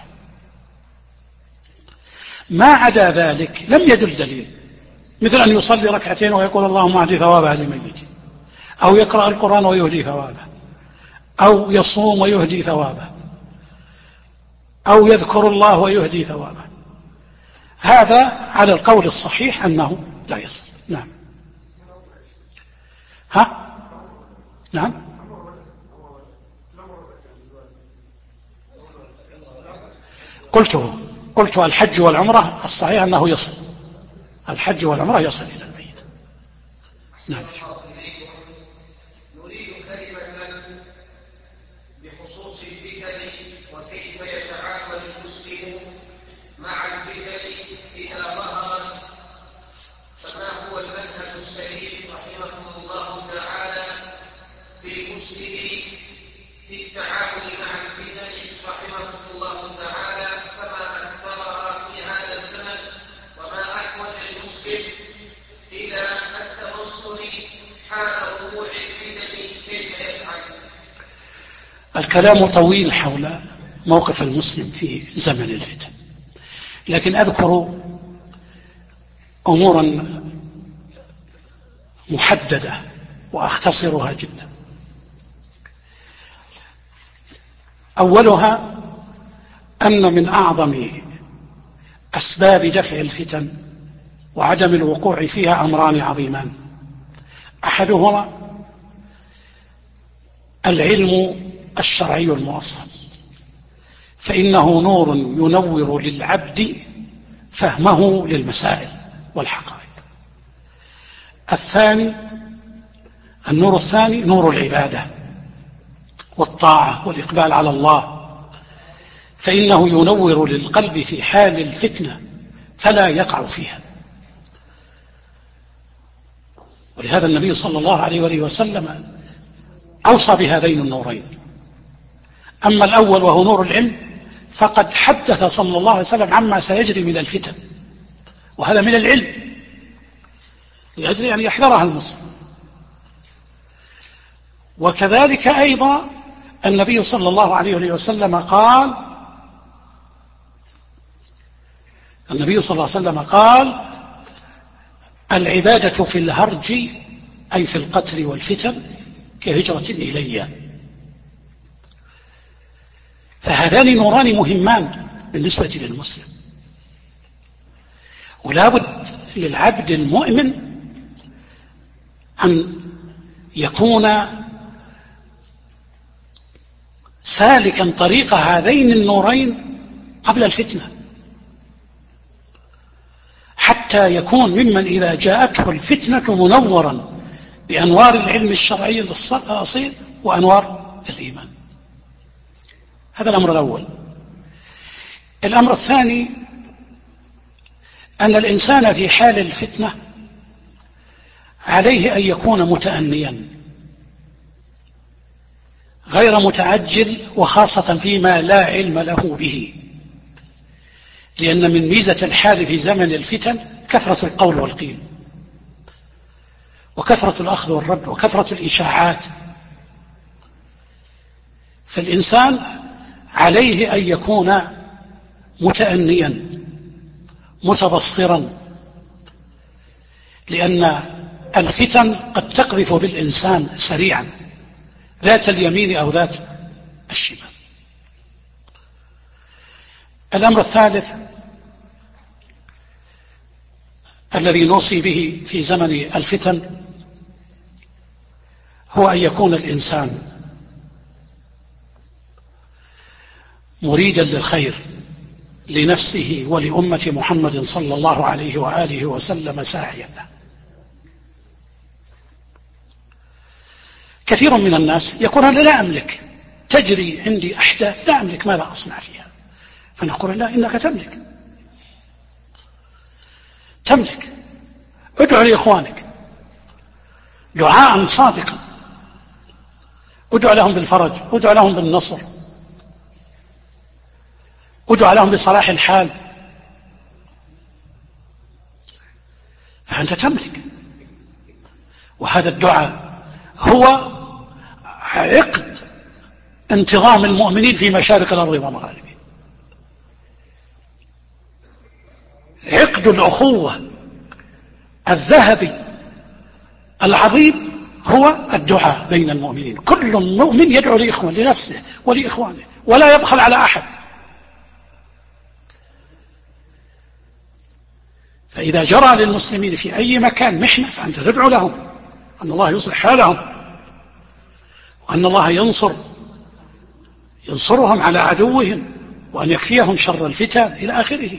ما عدا ذلك لم يدل دليل، مثل أن يصلي ركعتين ويقول اللهم أهدي ثوابه لميت، أو يقرأ القرآن ويهدي ثوابه، أو يصوم ويهدي ثوابه، أو يذكر الله ويهدي ثوابه. هذا على القول الصحيح أنه لا يصل. نعم. نعم. قلت الحج والعمرة الصحيح أنه يصل، الحج والعمرة يصل إلى الميت. نعم. نريد كلمة بخصوص الفتن وكيف يتعامل المسلم مع الفتن إذا ظهرت، فما هو المنهج السليم رحمكم الله تعالى للمسلم في التعامل مع الفتن رحمكم الله تعالى، فما أكثرها في هذا الزمن، وما أحوج المسلم إلى التبصر حال وقوع الفتن كيف يفعل؟ الكلام طويل حول موقف المسلم في زمن الفتن، لكن أذكر أمورا محددة وأختصرها جدا. أولها أن من أعظم أسباب دفع الفتن وعدم الوقوع فيها أمران عظيمان. أحدهما العلم الشرعي المؤصل، فإنه نور ينور للعبد فهمه للمسائل والحقائق. النور الثاني نور العبادة والطاعة والإقبال على الله، فإنه ينور للقلب في حال الفتنة فلا يقع فيها. ولهذا النبي صلى الله عليه وآله وسلم أوصى بهذين النورين. أما الأول وهو نور العلم فقد حدث صلى الله عليه وسلم عما سيجري من الفتن، وهذا من العلم لأجل أن يحذرها المسلم. وكذلك أيضا النبي صلى الله عليه وسلم قال العبادة في الهرج أي في القتل والفتن كهجرة إلي. فهذان نوران مهمان بالنسبة للمسلم، ولا بد للعبد المؤمن أن يكون سالكا طريق هذين النورين قبل الفتنة، حتى يكون ممن إذا جاءته الفتنة منورا بأنوار العلم الشرعي الأصيل وأنوار الإيمان. هذا الأمر الأول. الأمر الثاني أن الإنسان في حال الفتنة عليه أن يكون متأنيا غير متعجل، وخاصة فيما لا علم له به، لأن من ميزة الحال في زمن الفتن كثرة القول والقيل، وكثرة الأخذ والرد، وكثرة الإشاعات. فالإنسان عليه أن يكون متأنيا متبصرا، لأن الفتن قد تقذف بالإنسان سريعا ذات اليمين أو ذات الشمال. الأمر الثالث الذي نوصي به في زمن الفتن هو أن يكون الإنسان مريدا للخير لنفسه ولأمة محمد صلى الله عليه وآله وسلم ساعيا له. كثير من الناس يقول أنا لا أملك، تجري عندي أحداث لا أملك، ماذا أصنع فيها؟ فنقول لا، إنك تملك. ادعو لإخوانك دعاء صادقا، ادعو لهم بالفرج، ادعو لهم بالنصر، ادعو لهم بصلاح الحال، فأنت تملك. وهذا الدعاء هو عقد انتظام المؤمنين في مشارق الأرض ومغاربها، عقد الأخوة الذهبي العظيم هو الدعاء بين المؤمنين. كل مؤمن يدعو لنفسه ولإخوانه ولا يبخل على أحد. فإذا جرى للمسلمين في أي مكان محنة فأنت تدعو لهم أن الله يصلح حالهم، وأن الله ينصرهم على عدوهم، وأن يكفيهم شر الفتن إلى آخره.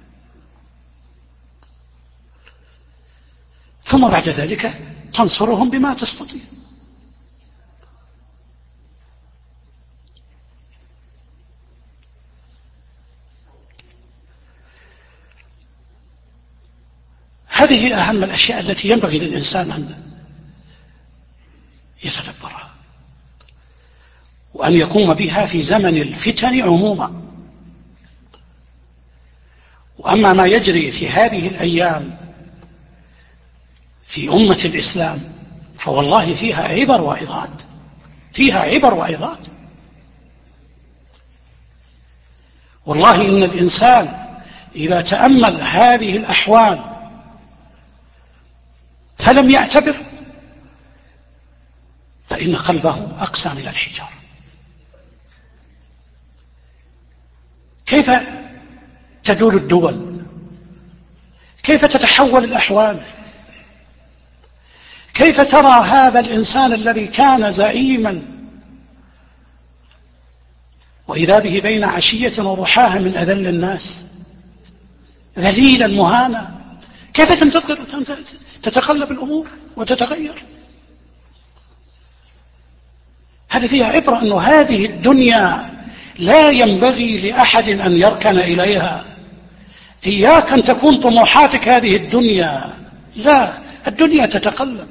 ثم بعد ذلك تنصرهم بما تستطيع. هذه أهم الأشياء التي ينبغي للإنسان أن يتدبرها وأن يقوم بها في زمن الفتن عموما. وأما ما يجري في هذه الأيام في أمة الإسلام فوالله فيها عبر وعظات. والله إن الإنسان إذا تأمل هذه الأحوال فلم يعتبر فإن قلبه أقسى من الحجارة. كيف تدور الدول؟ كيف تتحول الأحوال؟ كيف ترى هذا الإنسان الذي كان زعيما وإذا به بين عشية وضحاها من أذل الناس ذليلا مهانا؟ كيف تتقلب الأمور وتتغير؟ هذا فيها عبرة أنه هذه الدنيا لا ينبغي لأحد أن يركن إليها. إياك أن تكون طموحاتك هذه الدنيا، لا، الدنيا تتقلب.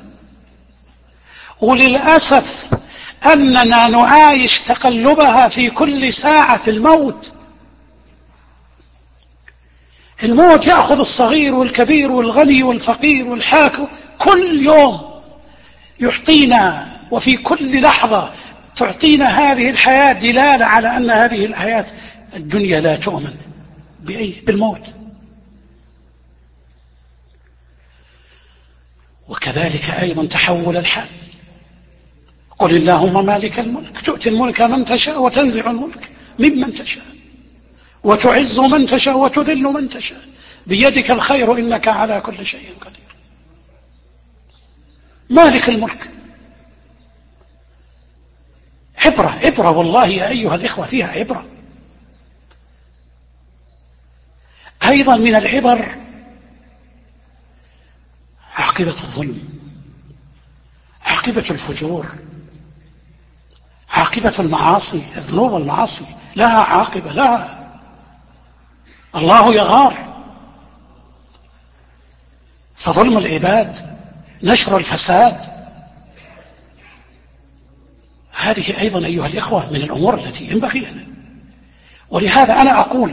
وللأسف أننا نعايش تقلبها في كل ساعة. الموت يأخذ الصغير والكبير والغني والفقير والحاكم، كل يوم يعطينا، وفي كل لحظة تعطينا هذه الحياة دلالة على أن هذه الحياة الدنيا لا تؤمن بالموت. وكذلك أيضا تحول الحال. قل اللهم مالك الملك تؤتي الملك من تشاء وتنزع الملك ممن تشاء وتعز من تشاء وتذل من تشاء بيدك الخير إنك على كل شيء قدير. مالك الملك عبرة والله يا أيها الإخوة، فيها عبرة. أيضا من العبر عاقبة الظلم، عاقبة الفجور، عاقبة المعاصي. الذنوب والمعاصي لها عاقبة، لها الله يغار. فظلم العباد، نشر الفساد، هذه أيضا أيها الإخوة من الأمور التي ينبغي لنا. ولهذا أنا أقول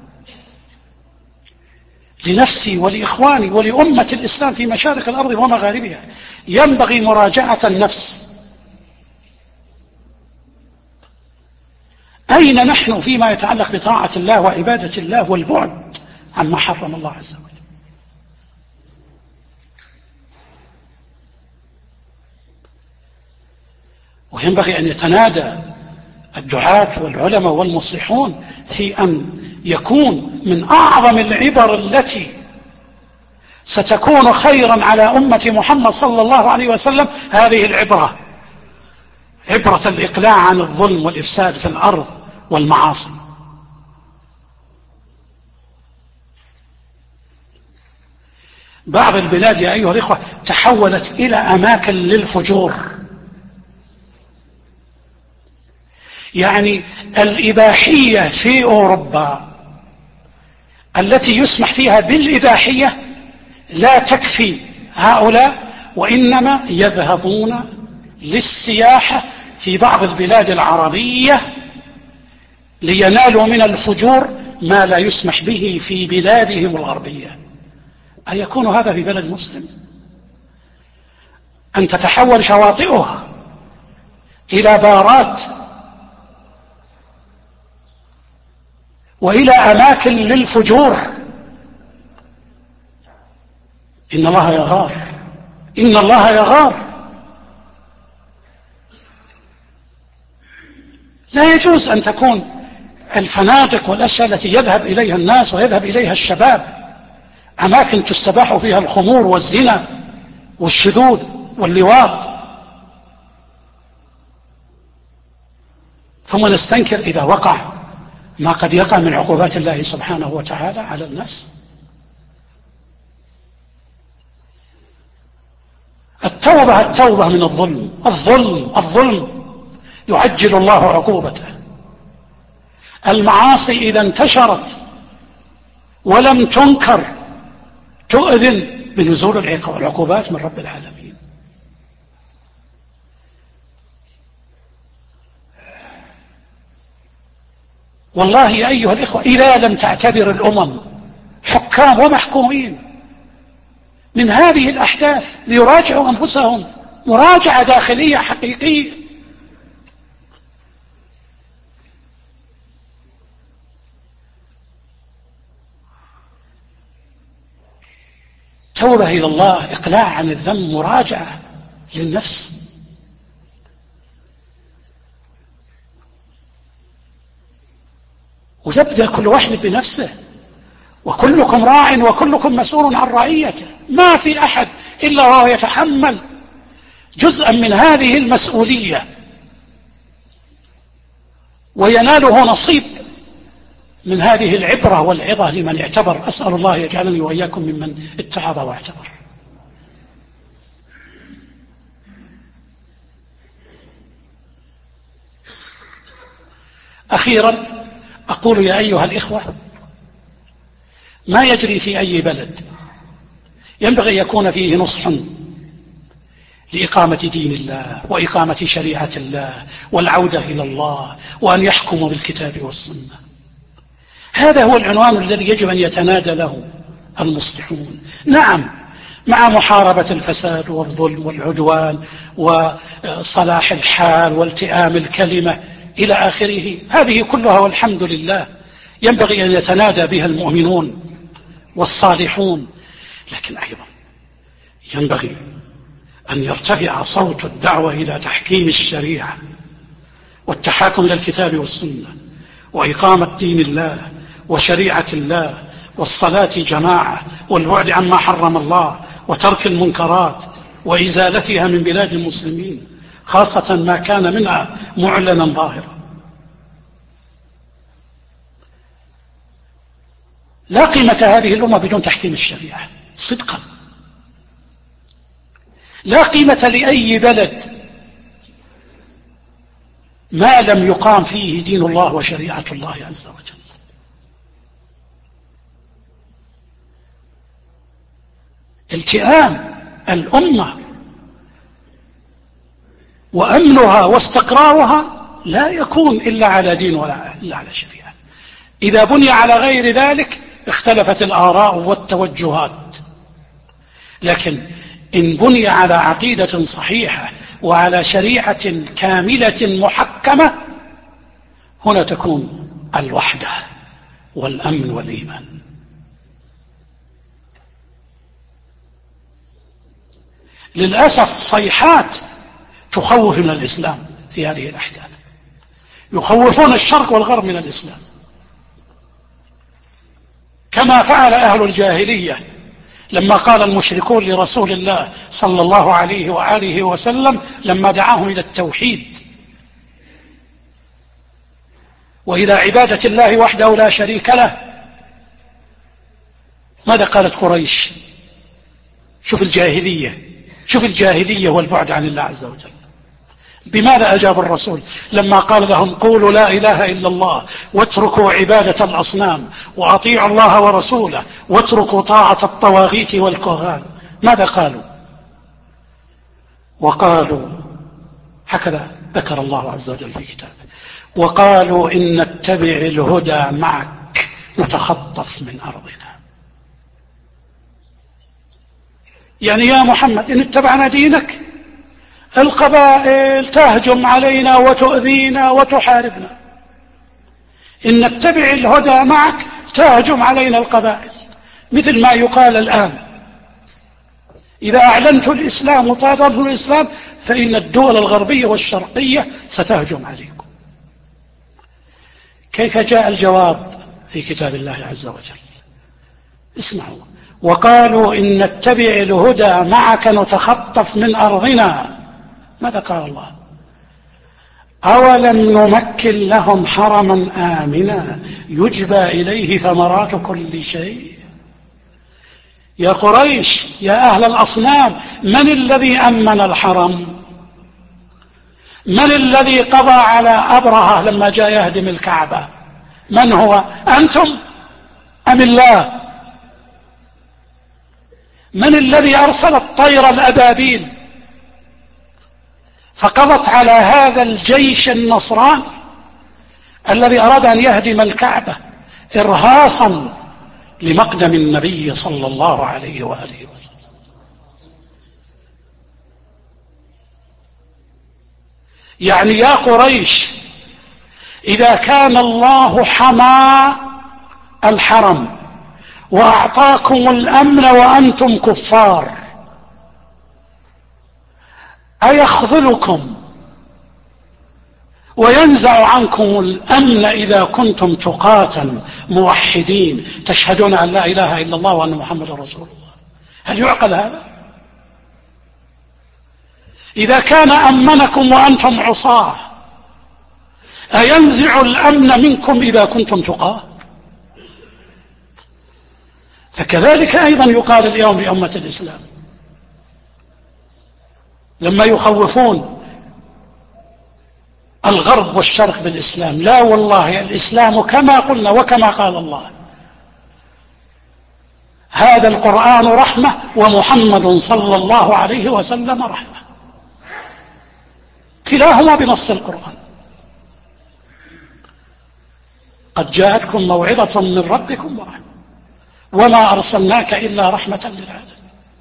لنفسي ولإخواني ولأمة الإسلام في مشارق الأرض ومغاربها، ينبغي مراجعة النفس. أين نحن فيما يتعلق بطاعة الله وعبادة الله والبعد عما حرم الله عز وجل؟ وينبغي أن يتنادى الدعاة والعلماء والمصلحون في أن يكون من أعظم العبر التي ستكون خيرا على أمة محمد صلى الله عليه وسلم هذه العبرة، عبرة الإقلاع عن الظلم والإفساد في الأرض والمعاصي. بعض البلاد يا أيها الإخوة تحولت إلى أماكن للفجور. يعني الإباحية في أوروبا التي يسمح فيها بالإباحية لا تكفي هؤلاء، وإنما يذهبون للسياحة في بعض البلاد العربية لينالوا من الفجور ما لا يسمح به في بلادهم الغربية. أيكون هذا في بلد مسلم؟ أن تتحول شواطئه إلى بارات وإلى أماكن للفجور. إن الله يغار، إن الله يغار. لا يجوز أن تكون الفنادق والأشياء التي يذهب إليها الناس ويذهب إليها الشباب أماكن تستباح فيها الخمور والزنا والشذوذ واللواط، ثم نستنكر إذا وقع ما قد يقع من عقوبات الله سبحانه وتعالى على الناس. التوبة من الظلم. الظلم يعجل الله عقوبته. المعاصي إذا انتشرت ولم تنكر تؤذن بنزول العقوبات من رب العالمين. والله يا أيها الإخوة إذا لم تعتبر الأمم حكام ومحكومين من هذه الأحداث ليراجعوا أنفسهم مراجعة داخلية حقيقية، توبة إلى الله، إقلاع عن الذنب، مراجعة للنفس. ويبدأ كل واحد بنفسه، وكلكم راع وكلكم مسؤول عن رعيته. ما في أحد إلا وهو يتحمل جزءا من هذه المسؤولية ويناله نصيب من هذه العبرة والعظة لمن اعتبر. أسأل الله يجعلني وإياكم ممن اتعظ واعتبر. أخيرا أقول يا أيها الإخوة، ما يجري في أي بلد ينبغي يكون فيه نصح لإقامة دين الله وإقامة شريعة الله والعودة إلى الله وأن يحكموا بالكتاب والسنة. هذا هو العنوان الذي يجب أن يتنادى له المصلحون. نعم، مع محاربة الفساد والظلم والعدوان وصلاح الحال والتئام الكلمة إلى آخره، هذه كلها والحمد لله ينبغي أن يتنادى بها المؤمنون والصالحون. لكن أيضا ينبغي أن يرتفع صوت الدعوة إلى تحكيم الشريعة والتحاكم إلى الكتاب والسنة وإقامة دين الله وشريعة الله والصلاة جماعة والبعد عما حرم الله وترك المنكرات وإزالتها من بلاد المسلمين، خاصة ما كان منها معلنا ظاهرا. لا قيمة هذه الأمة بدون تحكيم الشريعة صدقا. لا قيمة لأي بلد ما لم يقام فيه دين الله وشريعة الله عز وجل. التئام الأمة وأمنها واستقرارها لا يكون إلا على دين ولا إلا على شريعة. إذا بني على غير ذلك اختلفت الآراء والتوجهات، لكن إن بني على عقيدة صحيحة وعلى شريعة كاملة محكمة هنا تكون الوحدة والأمن والإيمان. للأسف صيحات تخوف من الإسلام في هذه الأحداث، يخوفون الشرق والغرب من الإسلام كما فعل أهل الجاهلية لما قال المشركون لرسول الله صلى الله عليه وآله وسلم لما دعاهم إلى التوحيد وإلى عبادة الله وحده لا شريك له، ماذا قالت قريش؟ شوف الجاهلية والبعد عن الله عز وجل. بماذا أجاب الرسول لما قال لهم قولوا لا إله إلا الله واتركوا عبادة الأصنام وأطيعوا الله ورسوله واتركوا طاعة الطواغيت والكهان؟ ماذا قالوا؟ وقالوا هكذا ذكر الله عز وجل في كتابه: وقالوا إن نتبع الهدى معك نتخطف من أرضنا. يعني يا محمد إن اتبعنا دينك القبائل تهجم علينا وتؤذينا وتحاربنا، إن نتبع الهدى معك تهجم علينا القبائل، مثل ما يقال الآن إذا أعلنت الإسلام وطالبت الإسلام فإن الدول الغربية والشرقية ستهجم عليكم. كيف جاء الجواب في كتاب الله عز وجل؟ اسمعوا: وقالوا إن نتبع الهدى معك نتخطف من أرضنا. ماذا قال الله؟ أولم نمكن لهم حرما آمنا يجبى إليه ثمرات كل شيء. يا قريش، يا أهل الأصنام، من الذي أمن الحرم؟ من الذي قضى على أبرهة لما جاء يهدم الكعبة؟ من هو؟ أنتم أم الله؟ من الذي أرسل الطير الأبابيل فقضت على هذا الجيش النصراني الذي أراد أن يهدم الكعبة إرهاصا لمقدم النبي صلى الله عليه وآله وسلم؟ يعني يا قريش، إذا كان الله حمى الحرم وأعطاكم الأمن وأنتم كفار، أيخذلكم وينزع عنكم الأمن إذا كنتم تقاتا موحدين تشهدون أن لا إله إلا الله وأن محمد رسول الله؟ هل يعقل هذا؟ إذا كان أمنكم وأنتم عصاه أينزع الأمن منكم إذا كنتم تقاه؟ فكذلك أيضا يقال اليوم بأمة الإسلام لما يخوفون الغرب والشرق بالإسلام: لا والله الإسلام كما قلنا وكما قال الله، هذا القرآن رحمة ومحمد صلى الله عليه وسلم رحمة، كلاهما بنص القرآن. قد جاءتكم موعظة من ربكم ورحمة وما أرسلناك إلا رحمة للعالمين.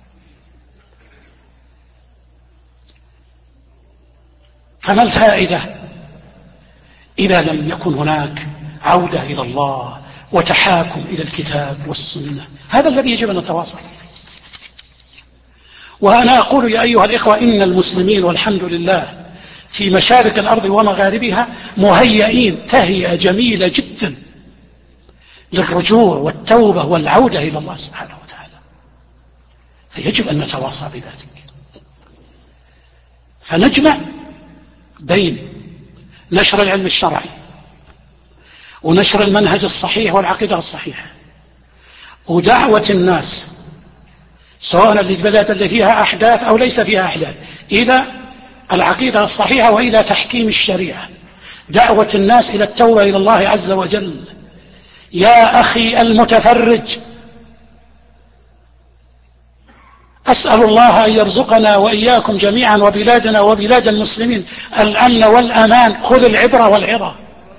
فما الفائدة إذا لم يكن هناك عودة إلى الله وتحاكم إلى الكتاب والسنة؟ هذا الذي يجب أن نتواصل. وأنا أقول يا أيها الإخوة إن المسلمين والحمد لله في مشارق الأرض ومغاربها مهيئين تهيئة جميلة جدا للرجوع والتوبة والعودة إلى الله سبحانه وتعالى، فيجب أن نتواصى بذلك. فنجمع بين نشر العلم الشرعي ونشر المنهج الصحيح والعقيدة الصحيحة ودعوة الناس سواء البلاد اللي فيها أحداث أو ليس فيها أحداث إلى العقيدة الصحيحة وإلى تحكيم الشريعة، دعوة الناس إلى التوبة إلى الله عز وجل. يا أخي المتفرج، أسأل الله أن يرزقنا وإياكم جميعا وبلادنا وبلاد المسلمين الأمن والأمان. خذ العبرة والعظة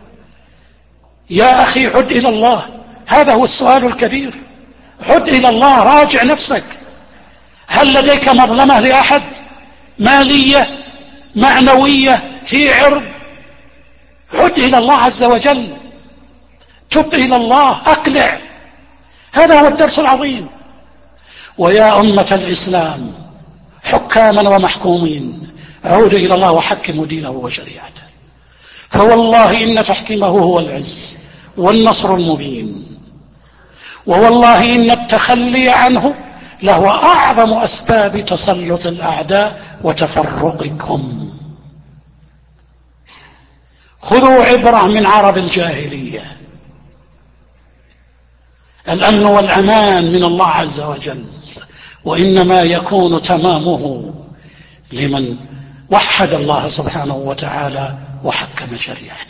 يا أخي، عد إلى الله، هذا هو السؤال الكبير. عد إلى الله، راجع نفسك، هل لديك مظلمة لأحد؟ مالية، معنوية، في عرض؟ عد إلى الله عز وجل، تب إلى الله، أقلع. هذا هو الدرس العظيم. ويا أمة الإسلام حكاما ومحكومين، عودوا إلى الله وحكموا دينه وشريعته، فوالله إن تحكيمه هو العز والنصر المبين، ووالله إن التخلي عنه له أعظم أسباب تسلط الأعداء وتفرقكم. خذوا عبرة من عرب الجاهلية، الأمن والأمان من الله عز وجل، وإنما يكون تمامه لمن وحد الله سبحانه وتعالى وحكم شريعته.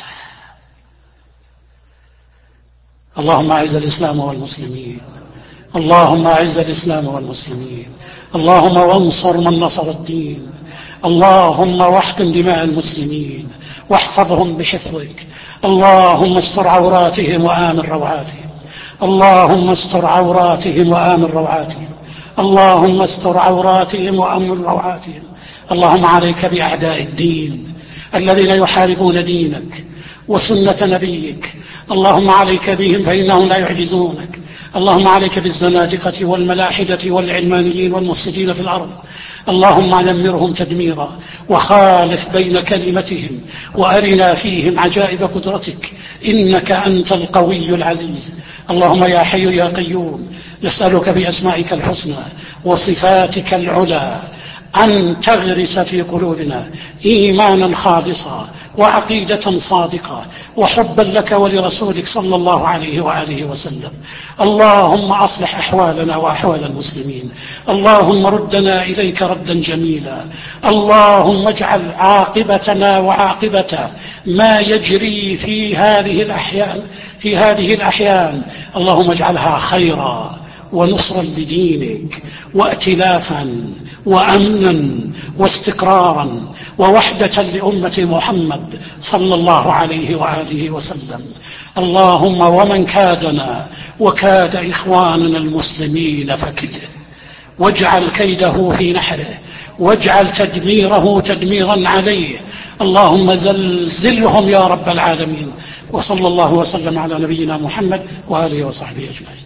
اللهم أعز الإسلام والمسلمين، اللهم أعز الإسلام والمسلمين، اللهم وانصر من نصر الدين، اللهم واحقن دماء المسلمين واحفظهم بحفظك، اللهم استر عوراتهم وآمن روعاتهم، اللهم استر عوراتهم وآمن روعاتهم، اللهم استر عوراتهم وأمن روعاتهم. اللهم عليك بأعداء الدين الذين يحاربون دينك وسنة نبيك، اللهم عليك بهم فإنهم لا يعجزونك. اللهم عليك بالزنادقة والملاحدة والعلمانيين والمفسدين في الأرض، اللهم دمرهم تدميرا وخالف بين كلمتهم، وأرنا فيهم عجائب قدرتك، إنك أنت القوي العزيز. اللهم يا حي يا قيوم نسألك بأسمائك الحسنى وصفاتك العلى أن تغرس في قلوبنا إيمانا خالصا وعقيدة صادقة وحبا لك ولرسولك صلى الله عليه وآله وسلم. اللهم أصلح أحوالنا وأحوال المسلمين، اللهم ردنا إليك ردا جميلا، اللهم اجعل عاقبتنا وعاقبة ما يجري في هذه الأحيان اللهم اجعلها خيرا ونصرا لدينك وائتلافا وأمنا واستقرارا ووحدة لأمة محمد صلى الله عليه وآله وسلم. اللهم ومن كادنا وكاد إخواننا المسلمين فكده، واجعل كيده في نحره، واجعل تدميره تدميرا عليه، اللهم زلزلهم يا رب العالمين. وصلى الله وسلم على نبينا محمد وآله وصحبه أجمعين.